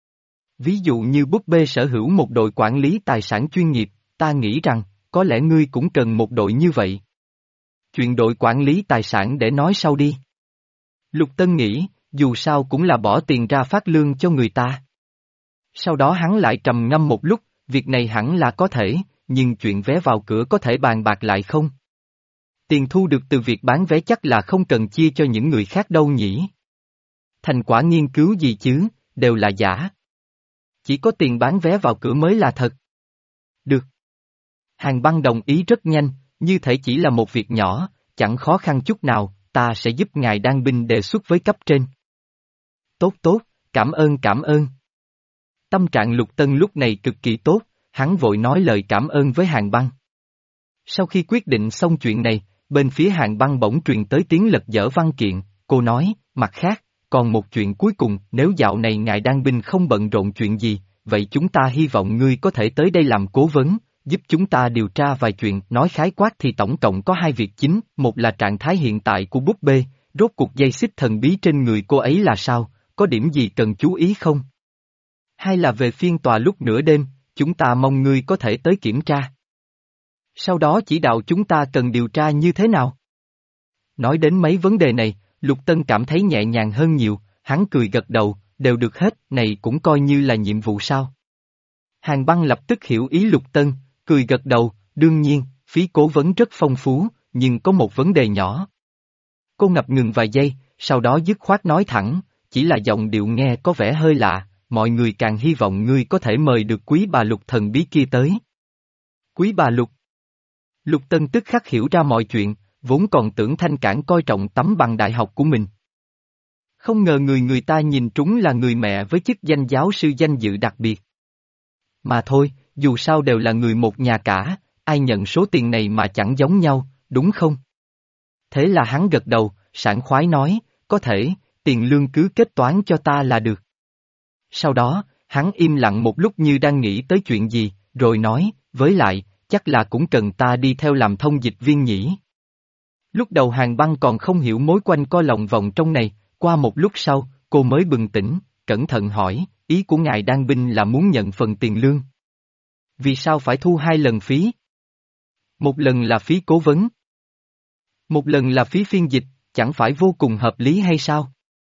Ví dụ như búp bê sở hữu một đội quản lý tài sản chuyên nghiệp, ta nghĩ rằng, có lẽ ngươi cũng cần một đội như vậy. Chuyện đội quản lý tài sản để nói sau đi. Lục Tân nghĩ, dù sao cũng là bỏ tiền ra phát lương cho người ta. Sau đó hắn lại trầm ngâm một lúc, việc này hẳn là có thể, nhưng chuyện vé vào cửa có thể bàn bạc lại không? Tiền thu được từ việc bán vé chắc là không cần chia cho những người khác đâu nhỉ? Thành quả nghiên cứu gì chứ, đều là giả. Chỉ có tiền bán vé vào cửa mới là thật. Được. Hàng băng đồng ý rất nhanh, như thể chỉ là một việc nhỏ, chẳng khó khăn chút nào, ta sẽ giúp ngài Đan Binh đề xuất với cấp trên. Tốt tốt, cảm ơn cảm ơn. Tâm trạng Lục Tân lúc này cực kỳ tốt, hắn vội nói lời cảm ơn với Hàng băng. Sau khi quyết định xong chuyện này, bên phía Hàng băng bỗng truyền tới tiếng lật dở văn kiện, cô nói, mặt khác, còn một chuyện cuối cùng, nếu dạo này ngài Đan Binh không bận rộn chuyện gì, vậy chúng ta hy vọng ngươi có thể tới đây làm cố vấn, giúp chúng ta điều tra vài chuyện, nói khái quát thì tổng cộng có hai việc chính, một là trạng thái hiện tại của búp bê, rốt cuộc dây xích thần bí trên người cô ấy là sao, có điểm gì cần chú ý không? Hai là về phiên tòa lúc nửa đêm, chúng ta mong ngươi có thể tới kiểm tra. Sau đó chỉ đạo chúng ta cần điều tra như thế nào? Nói đến mấy vấn đề này, Lục Tân cảm thấy nhẹ nhàng hơn nhiều, hắn cười gật đầu, đều được hết, này cũng coi như là nhiệm vụ sao. Hàng băng lập tức hiểu ý Lục Tân, cười gật đầu, đương nhiên, phí cố vấn rất phong phú, nhưng có một vấn đề nhỏ. Cô ngập ngừng vài giây, sau đó dứt khoát nói thẳng, chỉ là giọng điệu nghe có vẻ hơi lạ, mọi người càng hy vọng ngươi có thể mời được quý bà Lục thần bí kia tới. Quý bà Lục. Lục Tân tức khắc hiểu ra mọi chuyện, vốn còn tưởng Thanh Cảng coi trọng tấm bằng đại học của mình. Không ngờ người người ta nhìn trúng là người mẹ với chức danh giáo sư danh dự đặc biệt. Mà thôi, dù sao đều là người một nhà cả, ai nhận số tiền này mà chẳng giống nhau, đúng không? Thế là hắn gật đầu, sảng khoái nói, có thể, tiền lương cứ kết toán cho ta là được. Sau đó, hắn im lặng một lúc như đang nghĩ tới chuyện gì, rồi nói, với lại, chắc là cũng cần ta đi theo làm thông dịch viên nhỉ. Lúc đầu Hàng băng còn không hiểu mối quanh co lòng vòng trong này, qua một lúc sau, cô mới bừng tỉnh, cẩn thận hỏi, ý của ngài Đan Binh là muốn nhận phần tiền lương. Vì sao phải thu hai lần phí? Một lần là phí cố vấn. Một lần là phí phiên dịch, chẳng phải vô cùng hợp lý hay sao?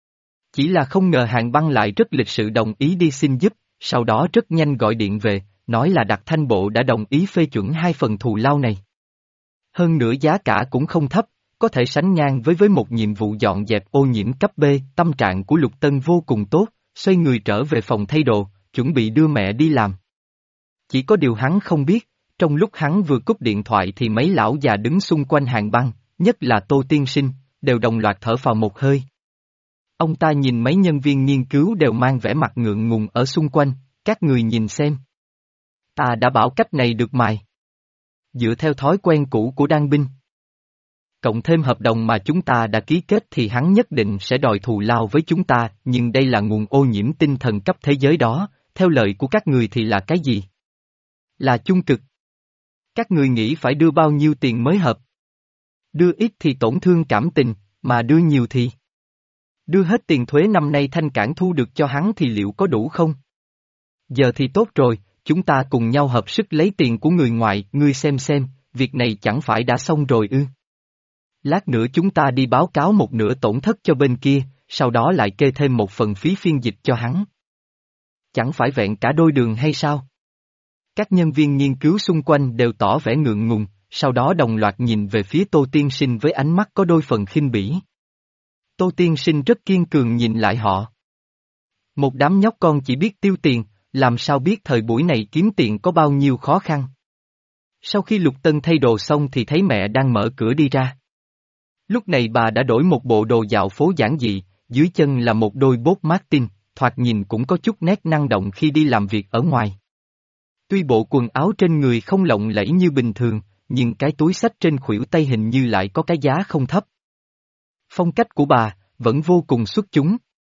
Chỉ là không ngờ Hàn Băng lại rất lịch sự đồng ý đi xin giúp, sau đó rất nhanh gọi điện về, nói là Đặc Thanh Bộ đã đồng ý phê chuẩn hai phần thù lao này. Hơn nữa giá cả cũng không thấp, có thể sánh ngang với với một nhiệm vụ dọn dẹp ô nhiễm cấp B. Tâm trạng của Lục Tân vô cùng tốt, xoay người trở về phòng thay đồ, chuẩn bị đưa mẹ đi làm. Chỉ có điều hắn không biết, trong lúc hắn vừa cúp điện thoại thì mấy lão già đứng xung quanh Hàn Băng, nhất là Tô Tiên Sinh, đều đồng loạt thở phào một hơi. Ông ta nhìn mấy nhân viên nghiên cứu đều mang vẻ mặt ngượng ngùng ở xung quanh, các người nhìn xem. Ta đã bảo cách này được mài. Dựa theo thói quen cũ của Đan binh. Cộng thêm hợp đồng mà chúng ta đã ký kết thì hắn nhất định sẽ đòi thù lao với chúng ta, nhưng đây là nguồn ô nhiễm tinh thần cấp thế giới đó, theo lời của các người thì là cái gì? Là chung cực. Các người nghĩ phải đưa bao nhiêu tiền mới hợp? Đưa ít thì tổn thương cảm tình, mà đưa nhiều thì... Đưa hết tiền thuế năm nay Thanh Cảng thu được cho hắn thì liệu có đủ không? Giờ thì tốt rồi, chúng ta cùng nhau hợp sức lấy tiền của người ngoài, ngươi xem xem, việc này chẳng phải đã xong rồi ư? Lát nữa chúng ta đi báo cáo một nửa tổn thất cho bên kia, sau đó lại kê thêm một phần phí phiên dịch cho hắn. Chẳng phải vẹn cả đôi đường hay sao? Các nhân viên nghiên cứu xung quanh đều tỏ vẻ ngượng ngùng, sau đó đồng loạt nhìn về phía Tô Tiên Sinh với ánh mắt có đôi phần khinh bỉ. Tô Tiên Sinh rất kiên cường nhìn lại họ. Một đám nhóc con chỉ biết tiêu tiền, làm sao biết thời buổi này kiếm tiền có bao nhiêu khó khăn. Sau khi Lục Tân thay đồ xong thì thấy mẹ đang mở cửa đi ra. Lúc này bà đã đổi một bộ đồ dạo phố giản dị, dưới chân là một đôi bốt Martin, thoạt nhìn cũng có chút nét năng động khi đi làm việc ở ngoài. Tuy bộ quần áo trên người không lộng lẫy như bình thường, nhưng cái túi xách trên khuỷu tay hình như lại có cái giá không thấp. Phong cách của bà, vẫn vô cùng xuất chúng.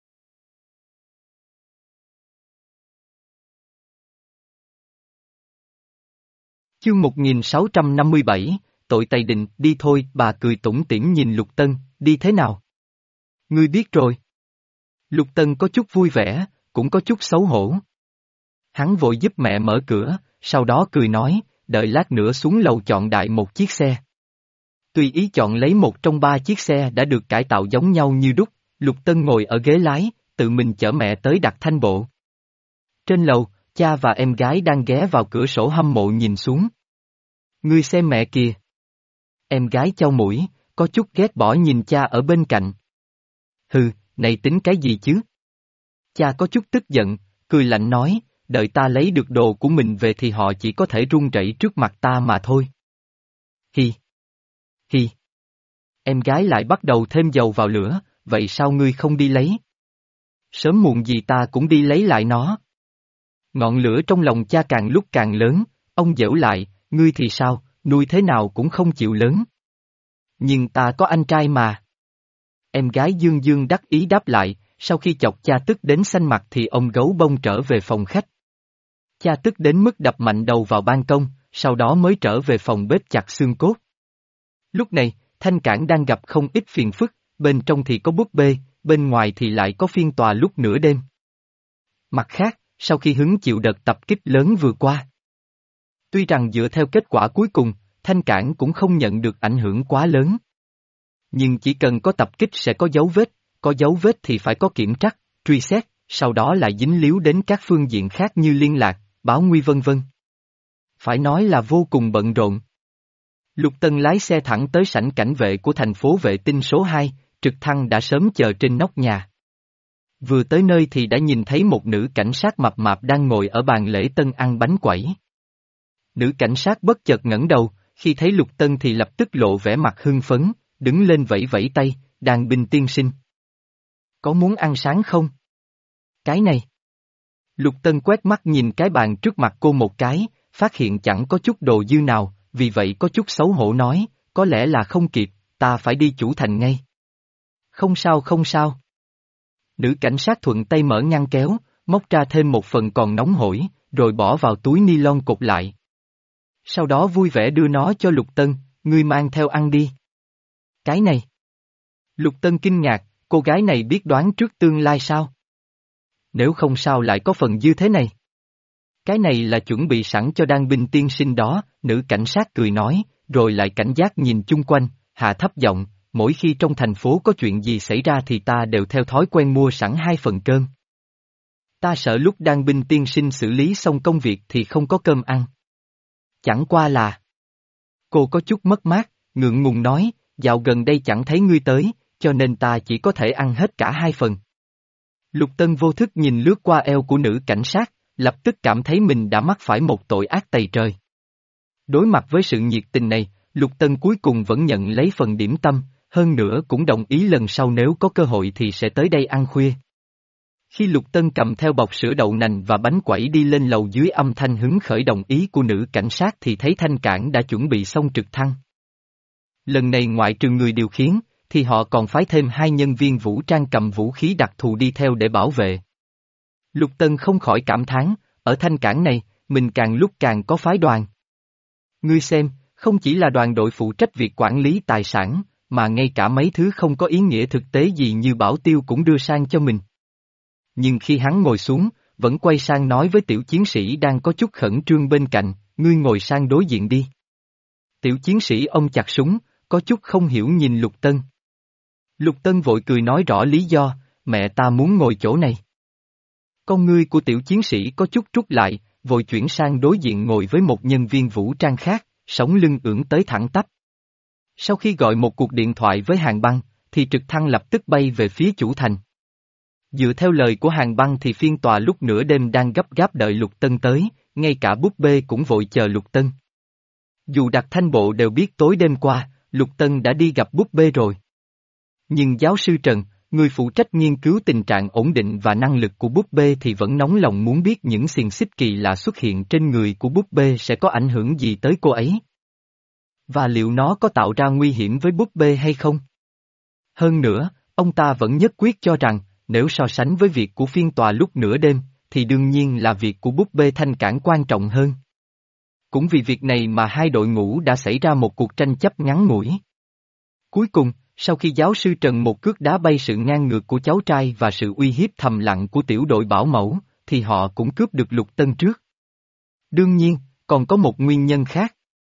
Chương một nghìn sáu trăm năm mươi bảy, tội Tày Định, đi thôi, bà cười tủm tỉm nhìn Lục Tân, đi thế nào? Ngươi biết rồi. Lục Tân có chút vui vẻ, cũng có chút xấu hổ. Hắn vội giúp mẹ mở cửa, sau đó cười nói, đợi lát nữa xuống lầu chọn đại một chiếc xe. Tùy ý chọn lấy một trong ba chiếc xe đã được cải tạo giống nhau như đúc, Lục Tân ngồi ở ghế lái, tự mình chở mẹ tới Đặc Thanh Bộ. Trên lầu, cha và em gái đang ghé vào cửa sổ hâm mộ nhìn xuống. Ngươi xem mẹ kìa. Em gái chau mũi, có chút ghét bỏ nhìn cha ở bên cạnh. Hừ, này tính cái gì chứ? Cha có chút tức giận, cười lạnh nói, đợi ta lấy được đồ của mình về thì họ chỉ có thể run rẩy trước mặt ta mà thôi. Hi. Hi. Em gái lại bắt đầu thêm dầu vào lửa, vậy sao ngươi không đi lấy? Sớm muộn gì ta cũng đi lấy lại nó. Ngọn lửa trong lòng cha càng lúc càng lớn, ông dễu lại, ngươi thì sao, nuôi thế nào cũng không chịu lớn. Nhưng ta có anh trai mà. Em gái dương dương đắc ý đáp lại, sau khi chọc cha tức đến xanh mặt thì ông gấu bông trở về phòng khách. Cha tức đến mức đập mạnh đầu vào ban công, sau đó mới trở về phòng bếp chặt xương cốt. Lúc này, Thanh Cảng đang gặp không ít phiền phức, bên trong thì có búp bê, bên ngoài thì lại có phiên tòa lúc nửa đêm. Mặt khác, sau khi hứng chịu đợt tập kích lớn vừa qua. Tuy rằng dựa theo kết quả cuối cùng, Thanh Cảng cũng không nhận được ảnh hưởng quá lớn. Nhưng chỉ cần có tập kích sẽ có dấu vết, có dấu vết thì phải có kiểm trắc, truy xét, sau đó lại dính líu đến các phương diện khác như liên lạc, báo nguy vân vân. Phải nói là vô cùng bận rộn. Lục Tân lái xe thẳng tới sảnh cảnh vệ của thành phố vệ tinh số hai, trực thăng đã sớm chờ trên nóc nhà. Vừa tới nơi thì đã nhìn thấy một nữ cảnh sát mập mạp đang ngồi ở bàn lễ tân ăn bánh quẩy. Nữ cảnh sát bất chợt ngẩng đầu, khi thấy Lục Tân thì lập tức lộ vẻ mặt hưng phấn, đứng lên vẫy vẫy tay, Đàn binh tiên sinh. Có muốn ăn sáng không? Cái này. Lục Tân quét mắt nhìn cái bàn trước mặt cô một cái, phát hiện chẳng có chút đồ dư nào, vì vậy có chút xấu hổ nói, có lẽ là không kịp, ta phải đi chủ thành ngay. Không sao không sao. Nữ cảnh sát thuận tay mở ngăn kéo, móc ra thêm một phần còn nóng hổi, rồi bỏ vào túi ni lông cột lại. Sau đó vui vẻ đưa nó cho Lục Tân, ngươi mang theo ăn đi. Cái này. Lục Tân kinh ngạc, cô gái này biết đoán trước tương lai sao? Nếu không sao lại có phần dư thế này? Cái này là chuẩn bị sẵn cho Đan binh tiên sinh đó, nữ cảnh sát cười nói, rồi lại cảnh giác nhìn chung quanh, hạ thấp giọng, mỗi khi trong thành phố có chuyện gì xảy ra thì ta đều theo thói quen mua sẵn hai phần cơm. Ta sợ lúc đang binh tiên sinh xử lý xong công việc thì không có cơm ăn. Chẳng qua là... Cô có chút mất mát, ngượng ngùng nói, dạo gần đây chẳng thấy ngươi tới, cho nên ta chỉ có thể ăn hết cả hai phần. Lục Tân vô thức nhìn lướt qua eo của nữ cảnh sát, lập tức cảm thấy mình đã mắc phải một tội ác tày trời. Đối mặt với sự nhiệt tình này, Lục Tân cuối cùng vẫn nhận lấy phần điểm tâm, hơn nữa cũng đồng ý lần sau nếu có cơ hội thì sẽ tới đây ăn khuya. Khi Lục Tân cầm theo bọc sữa đậu nành và bánh quẩy đi lên lầu dưới âm thanh hứng khởi đồng ý của nữ cảnh sát thì thấy Thanh Cảng đã chuẩn bị xong trực thăng. Lần này ngoại trừ người điều khiển, thì họ còn phái thêm hai nhân viên vũ trang cầm vũ khí đặc thù đi theo để bảo vệ. Lục Tân không khỏi cảm thán, ở Thanh Cảng này, mình càng lúc càng có phái đoàn. Ngươi xem, không chỉ là đoàn đội phụ trách việc quản lý tài sản, mà ngay cả mấy thứ không có ý nghĩa thực tế gì như bảo tiêu cũng đưa sang cho mình. Nhưng khi hắn ngồi xuống, vẫn quay sang nói với tiểu chiến sĩ đang có chút khẩn trương bên cạnh, ngươi ngồi sang đối diện đi. Tiểu chiến sĩ ôm chặt súng, có chút không hiểu nhìn Lục Tân. Lục Tân vội cười nói rõ lý do, mẹ ta muốn ngồi chỗ này. Con ngươi của tiểu chiến sĩ có chút rút lại, vội chuyển sang đối diện ngồi với một nhân viên vũ trang khác, sống lưng ưỡn tới thẳng tắp. Sau khi gọi một cuộc điện thoại với Hàng Băng, thì trực thăng lập tức bay về phía chủ thành. Dựa theo lời của Hàng Băng thì phiên tòa lúc nửa đêm đang gấp gáp đợi Lục Tân tới, ngay cả búp bê cũng vội chờ Lục Tân. Dù Đặc Thanh Bộ đều biết tối đêm qua, Lục Tân đã đi gặp búp bê rồi. Nhưng giáo sư Trần, người phụ trách nghiên cứu tình trạng ổn định và năng lực của búp bê thì vẫn nóng lòng muốn biết những xiềng xích kỳ lạ xuất hiện trên người của búp bê sẽ có ảnh hưởng gì tới cô ấy. Và liệu nó có tạo ra nguy hiểm với búp bê hay không? Hơn nữa, ông ta vẫn nhất quyết cho rằng, nếu so sánh với việc của phiên tòa lúc nửa đêm, thì đương nhiên là việc của búp bê Thanh Cảng quan trọng hơn. Cũng vì việc này mà hai đội ngũ đã xảy ra một cuộc tranh chấp ngắn ngủi. Cuối cùng, sau khi giáo sư Trần một cước đá bay sự ngang ngược của cháu trai và sự uy hiếp thầm lặng của tiểu đội bảo mẫu, thì họ cũng cướp được Lục Tân trước. Đương nhiên, còn có một nguyên nhân khác.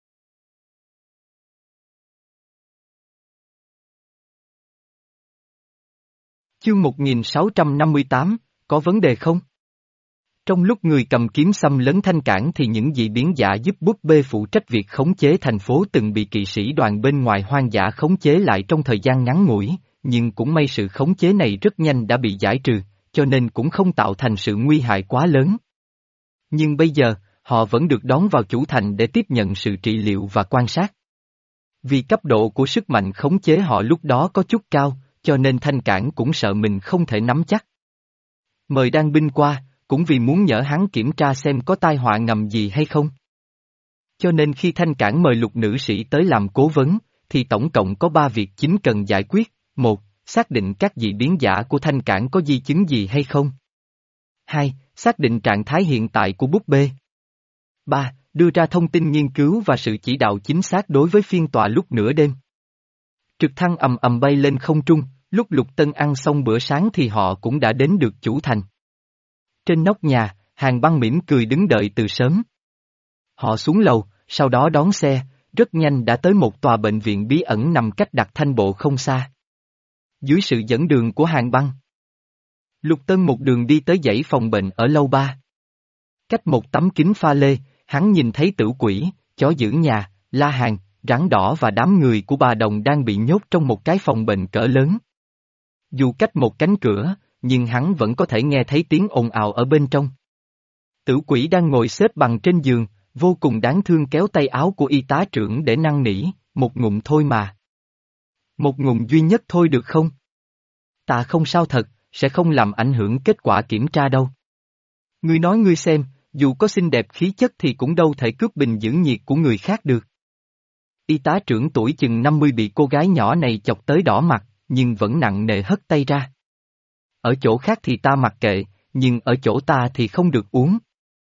Chương một nghìn sáu trăm năm mươi tám, có vấn đề không? Trong lúc người cầm kiếm xâm lấn Thanh Cảng thì những dị biến giả giúp búp bê phụ trách việc khống chế thành phố từng bị kỵ sĩ đoàn bên ngoài hoang dã khống chế lại trong thời gian ngắn ngủi, nhưng cũng may sự khống chế này rất nhanh đã bị giải trừ, cho nên cũng không tạo thành sự nguy hại quá lớn. Nhưng bây giờ, họ vẫn được đón vào chủ thành để tiếp nhận sự trị liệu và quan sát. Vì cấp độ của sức mạnh khống chế họ lúc đó có chút cao, cho nên Thanh Cảng cũng sợ mình không thể nắm chắc. Mời Đan binh qua, cũng vì muốn nhờ hắn kiểm tra xem có tai họa ngầm gì hay không. Cho nên khi Thanh Cảng mời Lục nữ sĩ tới làm cố vấn, thì tổng cộng có ba việc chính cần giải quyết. Một, xác định các dị biến giả của Thanh Cảng có di chứng gì hay không. Hai, xác định trạng thái hiện tại của búp bê. Ba, đưa ra thông tin nghiên cứu và sự chỉ đạo chính xác đối với phiên tòa lúc nửa đêm. Trực thăng ầm ầm bay lên không trung, lúc Lục Tân ăn xong bữa sáng thì họ cũng đã đến được chủ thành. Trên nóc nhà, Hàng Băng mỉm cười đứng đợi từ sớm. Họ xuống lầu, sau đó đón xe, rất nhanh đã tới một tòa bệnh viện bí ẩn nằm cách Đặc Thanh Bộ không xa. Dưới sự dẫn đường của Hàng Băng, Lục Tân một đường đi tới dãy phòng bệnh ở lầu ba. Cách một tấm kính pha lê, hắn nhìn thấy Tử Quỷ, chó giữ nhà, La Hàn, Rắn Đỏ và đám người của bà Đồng đang bị nhốt trong một cái phòng bệnh cỡ lớn. Dù cách một cánh cửa, nhưng hắn vẫn có thể nghe thấy tiếng ồn ào ở bên trong. Tử Quỷ đang ngồi xếp bằng trên giường, vô cùng đáng thương kéo tay áo của y tá trưởng để năn nỉ, một ngụm thôi mà. Một ngụm duy nhất thôi được không? Ta không sao thật, sẽ không làm ảnh hưởng kết quả kiểm tra đâu. Ngươi nói ngươi xem, dù có xinh đẹp khí chất thì cũng đâu thể cướp bình giữ nhiệt của người khác được. Y tá trưởng tuổi chừng năm mươi bị cô gái nhỏ này chọc tới đỏ mặt, nhưng vẫn nặng nề hất tay ra. Ở chỗ khác thì ta mặc kệ, nhưng ở chỗ ta thì không được uống.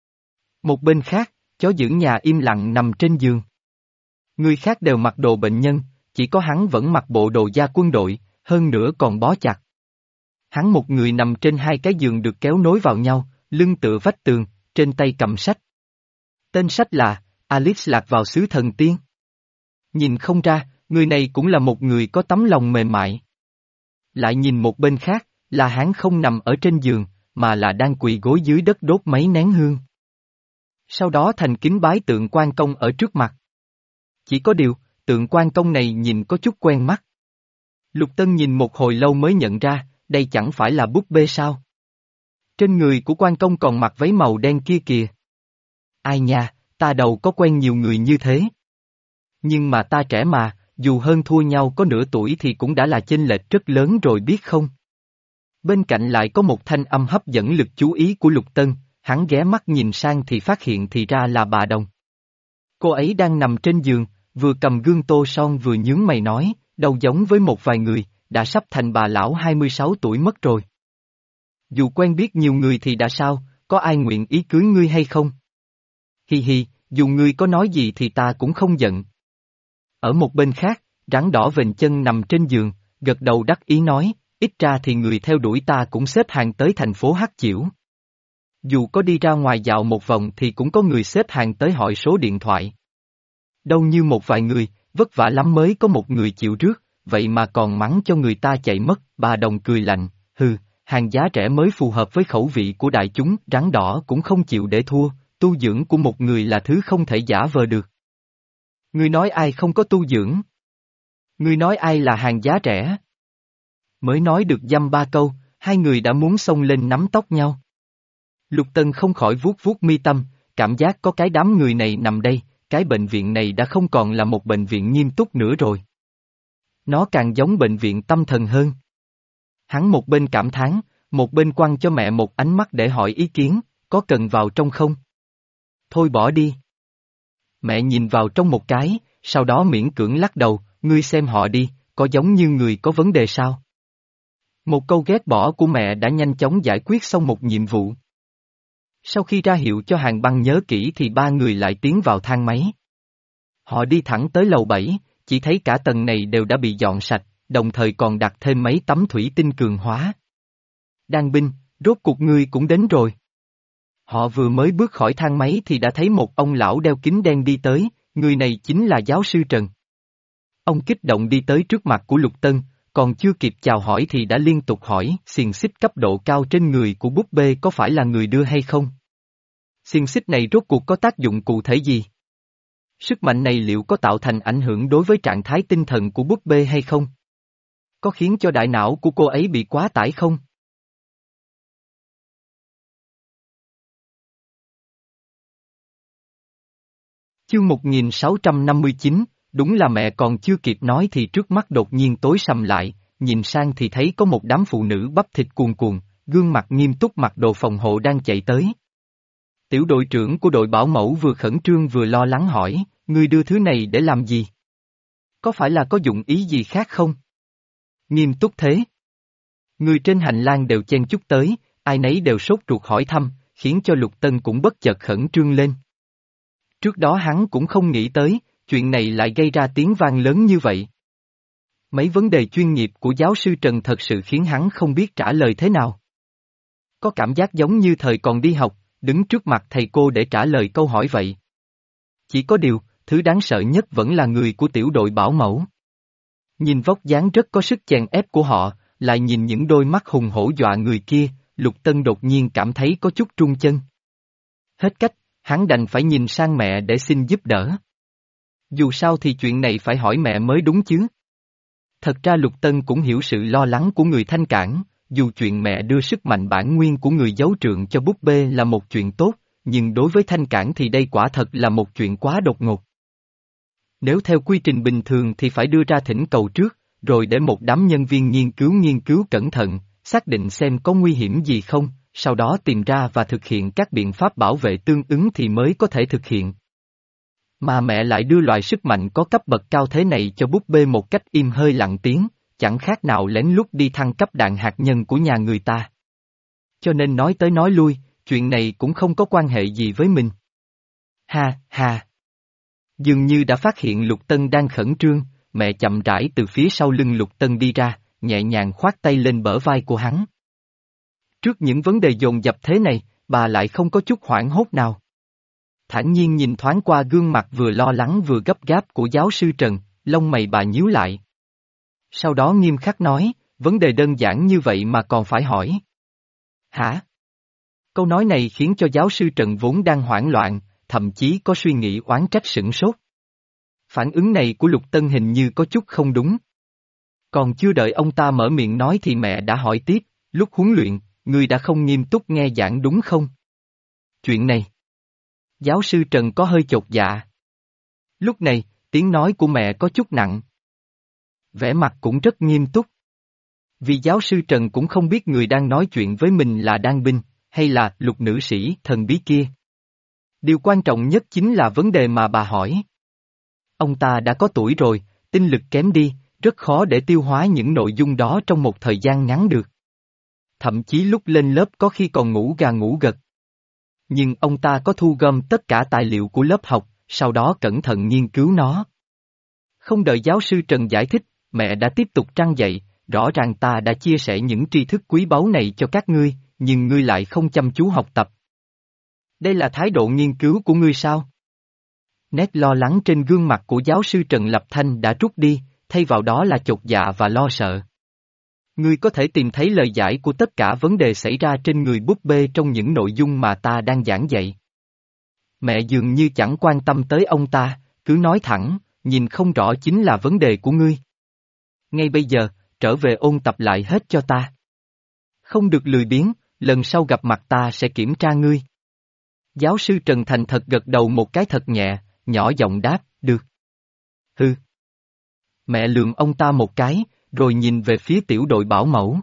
Một bên khác, chó giữ nhà im lặng nằm trên giường. Người khác đều mặc đồ bệnh nhân, chỉ có hắn vẫn mặc bộ đồ da quân đội, hơn nữa còn bó chặt. Hắn một người nằm trên hai cái giường được kéo nối vào nhau, lưng tựa vách tường, trên tay cầm sách. Tên sách là Alice lạc vào xứ thần tiên. Nhìn không ra, người này cũng là một người có tấm lòng mềm mại. Lại nhìn một bên khác, là hắn không nằm ở trên giường, mà là đang quỳ gối dưới đất đốt mấy nén hương. Sau đó thành kính bái tượng Quan Công ở trước mặt. Chỉ có điều, tượng Quan Công này nhìn có chút quen mắt. Lục Tân nhìn một hồi lâu mới nhận ra, đây chẳng phải là búp bê sao? Trên người của Quan Công còn mặc váy màu đen kia kìa. Ai nha, ta đầu có quen nhiều người như thế. Nhưng mà ta trẻ mà, dù hơn thua nhau có nửa tuổi thì cũng đã là chênh lệch rất lớn rồi biết không? Bên cạnh lại có một thanh âm hấp dẫn lực chú ý của Lục Tân, hắn ghé mắt nhìn sang thì phát hiện thì ra là bà Đồng. Cô ấy đang nằm trên giường, vừa cầm gương tô son vừa nhướng mày nói, đâu giống với một vài người, đã sắp thành bà lão hai mươi sáu tuổi mất rồi. Dù quen biết nhiều người thì đã sao, có ai nguyện ý cưới ngươi hay không? Hi hi, dù ngươi có nói gì thì ta cũng không giận. Ở một bên khác, rắn đỏ vểnh chân nằm trên giường, gật đầu đắc ý nói, ít ra thì người theo đuổi ta cũng xếp hàng tới thành phố Hắc Chiểu. Dù có đi ra ngoài dạo một vòng thì cũng có người xếp hàng tới hỏi số điện thoại. Đâu như một vài người, vất vả lắm mới có một người chịu rước, vậy mà còn mắng cho người ta chạy mất, bà Đồng cười lạnh, hừ, hàng giá rẻ mới phù hợp với khẩu vị của đại chúng, rắn đỏ cũng không chịu để thua, tu dưỡng của một người là thứ không thể giả vờ được. Ngươi nói ai không có tu dưỡng? Ngươi nói ai là hàng giá rẻ? Mới nói được dăm ba câu, hai người đã muốn xông lên nắm tóc nhau. Lục Tân không khỏi vuốt vuốt mi tâm, cảm giác có cái đám người này nằm đây, cái bệnh viện này đã không còn là một bệnh viện nghiêm túc nữa rồi. Nó càng giống bệnh viện tâm thần hơn. Hắn một bên cảm thán, một bên quăng cho mẹ một ánh mắt để hỏi ý kiến, có cần vào trong không? Thôi bỏ đi. Mẹ nhìn vào trong một cái, sau đó miễn cưỡng lắc đầu, ngươi xem họ đi, có giống như người có vấn đề sao? Một câu ghét bỏ của mẹ đã nhanh chóng giải quyết xong một nhiệm vụ. Sau khi ra hiệu cho Hàng Băng nhớ kỹ thì ba người lại tiến vào thang máy. Họ đi thẳng tới lầu bảy, chỉ thấy cả tầng này đều đã bị dọn sạch, đồng thời còn đặt thêm mấy tấm thủy tinh cường hóa. Đan binh, rốt cuộc ngươi cũng đến rồi. Họ vừa mới bước khỏi thang máy thì đã thấy một ông lão đeo kính đen đi tới, người này chính là giáo sư Trần. Ông kích động đi tới trước mặt của Lục Tân, còn chưa kịp chào hỏi thì đã liên tục hỏi xiềng xích cấp độ cao trên người của búp bê có phải là người đưa hay không? Xiềng xích này rốt cuộc có tác dụng cụ thể gì? Sức mạnh này liệu có tạo thành ảnh hưởng đối với trạng thái tinh thần của búp bê hay không? Có khiến cho đại não của cô ấy bị quá tải không? Chương một nghìn sáu trăm năm mươi chín, đúng là mẹ còn chưa kịp nói thì trước mắt đột nhiên tối sầm lại, nhìn sang thì thấy có một đám phụ nữ bắp thịt cuồn cuộn, gương mặt nghiêm túc mặc đồ phòng hộ đang chạy tới. Tiểu đội trưởng của đội bảo mẫu vừa khẩn trương vừa lo lắng hỏi, ngươi đưa thứ này để làm gì? Có phải là có dụng ý gì khác không? Nghiêm túc thế. Người trên hành lang đều chen chúc tới, ai nấy đều sốt ruột hỏi thăm, khiến cho Lục Tân cũng bất chợt khẩn trương lên. Trước đó hắn cũng không nghĩ tới, chuyện này lại gây ra tiếng vang lớn như vậy. Mấy vấn đề chuyên nghiệp của giáo sư Trần thật sự khiến hắn không biết trả lời thế nào. Có cảm giác giống như thời còn đi học, đứng trước mặt thầy cô để trả lời câu hỏi vậy. Chỉ có điều, thứ đáng sợ nhất vẫn là người của tiểu đội bảo mẫu. Nhìn vóc dáng rất có sức chèn ép của họ, lại nhìn những đôi mắt hùng hổ dọa người kia, Lục Tân đột nhiên cảm thấy có chút run chân. Hết cách, hắn đành phải nhìn sang mẹ để xin giúp đỡ. Dù sao thì chuyện này phải hỏi mẹ mới đúng chứ. Thật ra Lục Tân cũng hiểu sự lo lắng của người Thanh Cảng, dù chuyện mẹ đưa sức mạnh bản nguyên của người giấu trượng cho búp bê là một chuyện tốt, nhưng đối với Thanh Cảng thì đây quả thật là một chuyện quá đột ngột. Nếu theo quy trình bình thường thì phải đưa ra thỉnh cầu trước, rồi để một đám nhân viên nghiên cứu nghiên cứu cẩn thận, xác định xem có nguy hiểm gì không, sau đó tìm ra và thực hiện các biện pháp bảo vệ tương ứng thì mới có thể thực hiện. Mà mẹ lại đưa loại sức mạnh có cấp bậc cao thế này cho búp bê một cách im hơi lặng tiếng, chẳng khác nào lén lút đi thăng cấp đạn hạt nhân của nhà người ta. Cho nên nói tới nói lui, chuyện này cũng không có quan hệ gì với mình. Ha, ha. Dường như đã phát hiện Lục Tân đang khẩn trương, mẹ chậm rãi từ phía sau lưng Lục Tân đi ra, nhẹ nhàng khoát tay lên bờ vai của hắn. Trước những vấn đề dồn dập thế này, bà lại không có chút hoảng hốt nào. Thản nhiên nhìn thoáng qua gương mặt vừa lo lắng vừa gấp gáp của giáo sư Trần, lông mày bà nhíu lại. Sau đó nghiêm khắc nói, vấn đề đơn giản như vậy mà còn phải hỏi. Hả? Câu nói này khiến cho giáo sư Trần vốn đang hoảng loạn, thậm chí có suy nghĩ oán trách sửng sốt. Phản ứng này của Lục Tân hình như có chút không đúng. Còn chưa đợi ông ta mở miệng nói thì mẹ đã hỏi tiếp, lúc huấn luyện, ngươi đã không nghiêm túc nghe giảng đúng không? Chuyện này. Giáo sư Trần có hơi chột dạ. Lúc này, tiếng nói của mẹ có chút nặng. Vẻ mặt cũng rất nghiêm túc. Vì giáo sư Trần cũng không biết người đang nói chuyện với mình là Đan Binh, hay là Lục nữ sĩ thần bí kia. Điều quan trọng nhất chính là vấn đề mà bà hỏi. Ông ta đã có tuổi rồi, tinh lực kém đi, rất khó để tiêu hóa những nội dung đó trong một thời gian ngắn được. Thậm chí lúc lên lớp có khi còn ngủ gà ngủ gật. Nhưng ông ta có thu gom tất cả tài liệu của lớp học, sau đó cẩn thận nghiên cứu nó. Không đợi giáo sư Trần giải thích, mẹ đã tiếp tục trăn dậy, rõ ràng ta đã chia sẻ những tri thức quý báu này cho các ngươi, nhưng ngươi lại không chăm chú học tập. Đây là thái độ nghiên cứu của ngươi sao? Nét lo lắng trên gương mặt của giáo sư Trần Lập Thanh đã rút đi, thay vào đó là chột dạ và lo sợ. Ngươi có thể tìm thấy lời giải của tất cả vấn đề xảy ra trên người búp bê trong những nội dung mà ta đang giảng dạy. Mẹ dường như chẳng quan tâm tới ông ta, cứ nói thẳng, nhìn không rõ chính là vấn đề của ngươi. Ngay bây giờ, trở về ôn tập lại hết cho ta. Không được lười biếng, lần sau gặp mặt ta sẽ kiểm tra ngươi. Giáo sư Trần thành thật gật đầu một cái thật nhẹ, nhỏ giọng đáp, được. Hừ. Mẹ lườm ông ta một cái, rồi nhìn về phía tiểu đội bảo mẫu.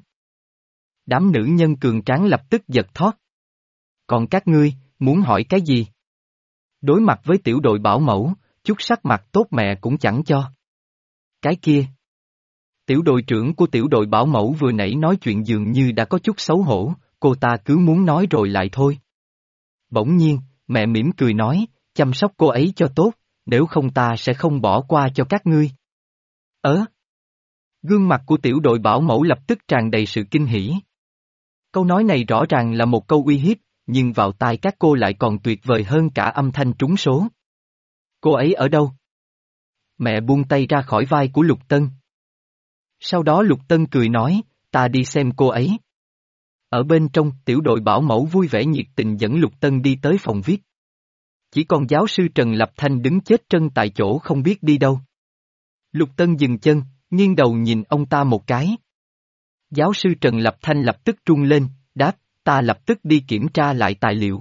Đám nữ nhân cường tráng lập tức giật thót. Còn các ngươi, muốn hỏi cái gì? Đối mặt với tiểu đội bảo mẫu, chút sắc mặt tốt mẹ cũng chẳng cho. Cái kia. Tiểu đội trưởng của tiểu đội bảo mẫu vừa nãy nói chuyện dường như đã có chút xấu hổ, cô ta cứ muốn nói rồi lại thôi. Bỗng nhiên, mẹ mỉm cười nói, chăm sóc cô ấy cho tốt, nếu không ta sẽ không bỏ qua cho các ngươi. Ớ! Gương mặt của tiểu đội bảo mẫu lập tức tràn đầy sự kinh hỉ. Câu nói này rõ ràng là một câu uy hiếp, nhưng vào tai các cô lại còn tuyệt vời hơn cả âm thanh trúng số. Cô ấy ở đâu? Mẹ buông tay ra khỏi vai của Lục Tân. Sau đó Lục Tân cười nói, ta đi xem cô ấy. Ở bên trong, tiểu đội bảo mẫu vui vẻ nhiệt tình dẫn Lục Tân đi tới phòng viết. Chỉ còn giáo sư Trần Lập Thanh đứng chết trân tại chỗ không biết đi đâu. Lục Tân dừng chân, nghiêng đầu nhìn ông ta một cái. Giáo sư Trần Lập Thanh lập tức trung lên, đáp, ta lập tức đi kiểm tra lại tài liệu.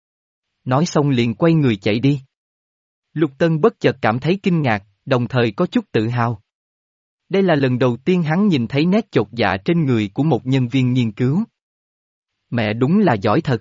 Nói xong liền quay người chạy đi. Lục Tân bất chợt cảm thấy kinh ngạc, đồng thời có chút tự hào. Đây là lần đầu tiên hắn nhìn thấy nét chột dạ trên người của một nhân viên nghiên cứu. Mẹ đúng là giỏi thật.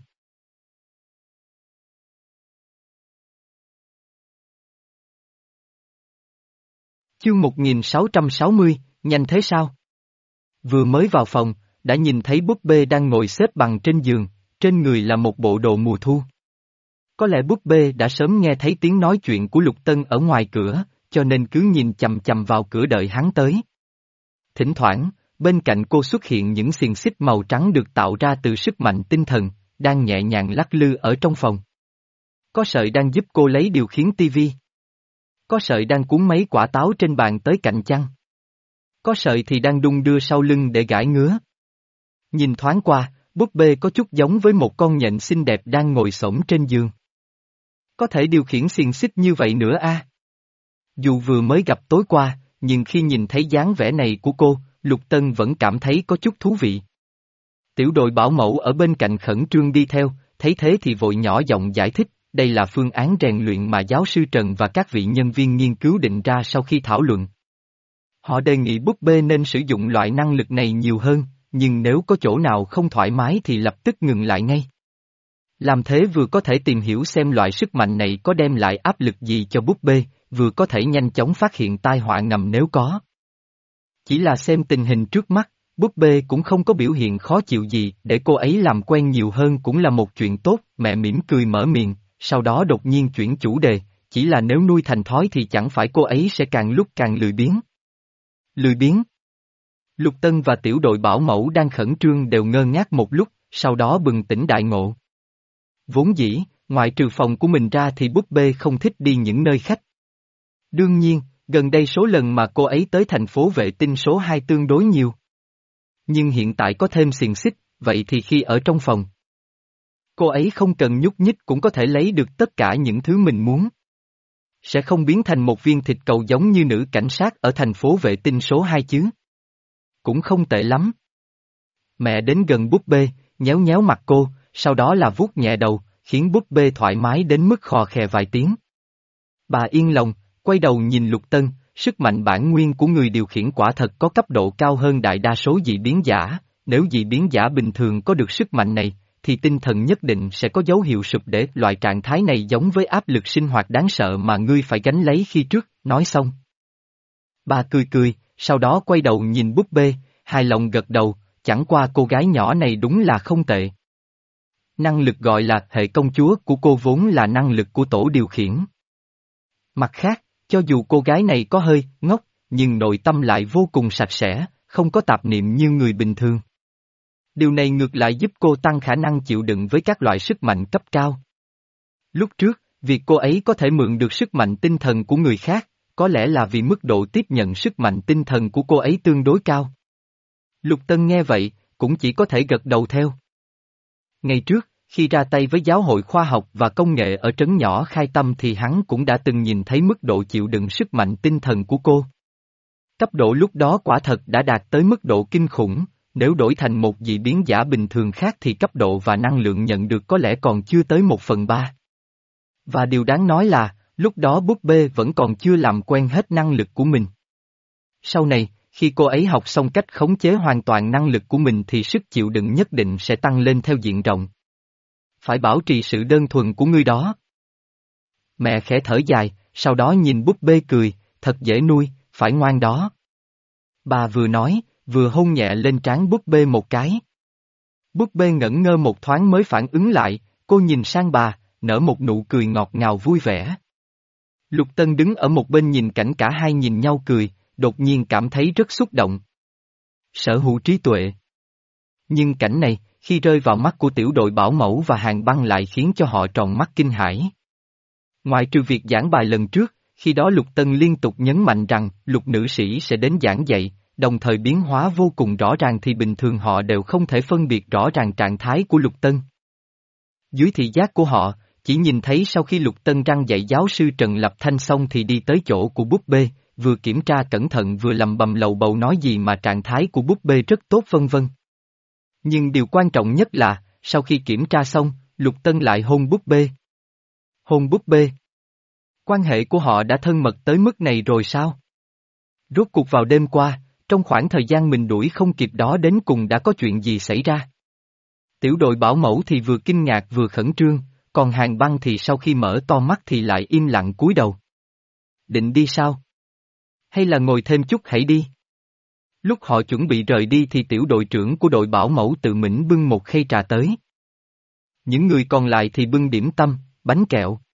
Chương một nghìn sáu trăm sáu mươi, nhanh thế sao? Vừa mới vào phòng, đã nhìn thấy búp bê đang ngồi xếp bằng trên giường, trên người là một bộ đồ mùa thu. Có lẽ búp bê đã sớm nghe thấy tiếng nói chuyện của Lục Tân ở ngoài cửa, cho nên cứ nhìn chằm chằm vào cửa đợi hắn tới. Thỉnh thoảng, bên cạnh cô xuất hiện những xiềng xích màu trắng được tạo ra từ sức mạnh tinh thần, đang nhẹ nhàng lắc lư ở trong phòng. Có sợi đang giúp cô lấy điều khiển tivi. Có sợi đang cuốn mấy quả táo trên bàn tới cạnh chăn. Có sợi thì đang đung đưa sau lưng để gãi ngứa. Nhìn thoáng qua, búp bê có chút giống với một con nhện xinh đẹp đang ngồi xổm trên giường. Có thể điều khiển xiềng xích như vậy nữa a? À? Dù vừa mới gặp tối qua, nhưng khi nhìn thấy dáng vẻ này của cô, Lục Tân vẫn cảm thấy có chút thú vị. Tiểu đội bảo mẫu ở bên cạnh khẩn trương đi theo, thấy thế thì vội nhỏ giọng giải thích, đây là phương án rèn luyện mà giáo sư Trần và các vị nhân viên nghiên cứu định ra sau khi thảo luận. Họ đề nghị búp bê nên sử dụng loại năng lực này nhiều hơn, nhưng nếu có chỗ nào không thoải mái thì lập tức ngừng lại ngay. Làm thế vừa có thể tìm hiểu xem loại sức mạnh này có đem lại áp lực gì cho búp bê, vừa có thể nhanh chóng phát hiện tai họa ngầm nếu có. Chỉ là xem tình hình trước mắt, búp bê cũng không có biểu hiện khó chịu gì, để cô ấy làm quen nhiều hơn cũng là một chuyện tốt, mẹ mỉm cười mở miệng, sau đó đột nhiên chuyển chủ đề, chỉ là nếu nuôi thành thói thì chẳng phải cô ấy sẽ càng lúc càng lười biếng. Lười biếng. Lục Tân và tiểu đội bảo mẫu đang khẩn trương đều ngơ ngác một lúc, sau đó bừng tỉnh đại ngộ. Vốn dĩ, ngoại trừ phòng của mình ra thì búp bê không thích đi những nơi khách. Đương nhiên, Gần đây số lần mà cô ấy tới thành phố vệ tinh số hai tương đối nhiều. Nhưng hiện tại có thêm xiềng xích, vậy thì khi ở trong phòng, cô ấy không cần nhúc nhích cũng có thể lấy được tất cả những thứ mình muốn. Sẽ không biến thành một viên thịt cầu giống như nữ cảnh sát ở thành phố vệ tinh số hai chứ. Cũng không tệ lắm. Mẹ đến gần búp bê, nhéo nhéo mặt cô, sau đó là vuốt nhẹ đầu, khiến búp bê thoải mái đến mức khò khè vài tiếng. Bà yên lòng, quay đầu nhìn Lục Tân, sức mạnh bản nguyên của người điều khiển quả thật có cấp độ cao hơn đại đa số dị biến giả, nếu dị biến giả bình thường có được sức mạnh này, thì tinh thần nhất định sẽ có dấu hiệu sụp đổ. Loại trạng thái này giống với áp lực sinh hoạt đáng sợ mà ngươi phải gánh lấy khi trước, nói xong. Bà cười cười, sau đó quay đầu nhìn búp bê, hài lòng gật đầu, chẳng qua cô gái nhỏ này đúng là không tệ. Năng lực gọi là hệ công chúa của cô vốn là năng lực của tổ điều khiển. Mặt khác, cho dù cô gái này có hơi ngốc, nhưng nội tâm lại vô cùng sạch sẽ, không có tạp niệm như người bình thường. Điều này ngược lại giúp cô tăng khả năng chịu đựng với các loại sức mạnh cấp cao. Lúc trước, việc cô ấy có thể mượn được sức mạnh tinh thần của người khác, có lẽ là vì mức độ tiếp nhận sức mạnh tinh thần của cô ấy tương đối cao. Lục Tân nghe vậy, cũng chỉ có thể gật đầu theo. Ngày trước, khi ra tay với giáo hội khoa học và công nghệ ở trấn nhỏ Khai Tâm thì hắn cũng đã từng nhìn thấy mức độ chịu đựng sức mạnh tinh thần của cô. Cấp độ lúc đó quả thật đã đạt tới mức độ kinh khủng, nếu đổi thành một dị biến giả bình thường khác thì cấp độ và năng lượng nhận được có lẽ còn chưa tới một phần ba. Và điều đáng nói là, lúc đó búp bê vẫn còn chưa làm quen hết năng lực của mình. Sau này, khi cô ấy học xong cách khống chế hoàn toàn năng lực của mình thì sức chịu đựng nhất định sẽ tăng lên theo diện rộng. Phải bảo trì sự đơn thuần của ngươi đó. Mẹ khẽ thở dài, sau đó nhìn búp bê cười, thật dễ nuôi, phải ngoan đó. Bà vừa nói, vừa hôn nhẹ lên trán búp bê một cái. Búp bê ngẩn ngơ một thoáng mới phản ứng lại, cô nhìn sang bà, nở một nụ cười ngọt ngào vui vẻ. Lục Tân đứng ở một bên nhìn cảnh cả hai nhìn nhau cười, đột nhiên cảm thấy rất xúc động. Sở hữu trí tuệ. Nhưng cảnh này, khi rơi vào mắt của tiểu đội bảo mẫu và hàng băng lại khiến cho họ tròn mắt kinh hãi. Ngoài trừ việc giảng bài lần trước, khi đó Lục Tân liên tục nhấn mạnh rằng Lục nữ sĩ sẽ đến giảng dạy, đồng thời biến hóa vô cùng rõ ràng thì bình thường họ đều không thể phân biệt rõ ràng trạng thái của Lục Tân. Dưới thị giác của họ, chỉ nhìn thấy sau khi Lục Tân răng dạy giáo sư Trần Lập Thanh xong thì đi tới chỗ của búp bê, vừa kiểm tra cẩn thận vừa lầm bầm lầu bầu nói gì mà trạng thái của búp bê rất tốt vân vân. Nhưng điều quan trọng nhất là, sau khi kiểm tra xong, Lục Tân lại hôn búp bê. Hôn búp bê. Quan hệ của họ đã thân mật tới mức này rồi sao? Rốt cuộc vào đêm qua, trong khoảng thời gian mình đuổi không kịp đó đến cùng đã có chuyện gì xảy ra? Tiểu đội bảo mẫu thì vừa kinh ngạc vừa khẩn trương, còn hàng băng thì sau khi mở to mắt thì lại im lặng cúi đầu. Định đi sao? Hay là ngồi thêm chút hãy đi? Lúc họ chuẩn bị rời đi thì tiểu đội trưởng của đội bảo mẫu tự mình bưng một khay trà tới. Những người còn lại thì bưng điểm tâm, bánh kẹo.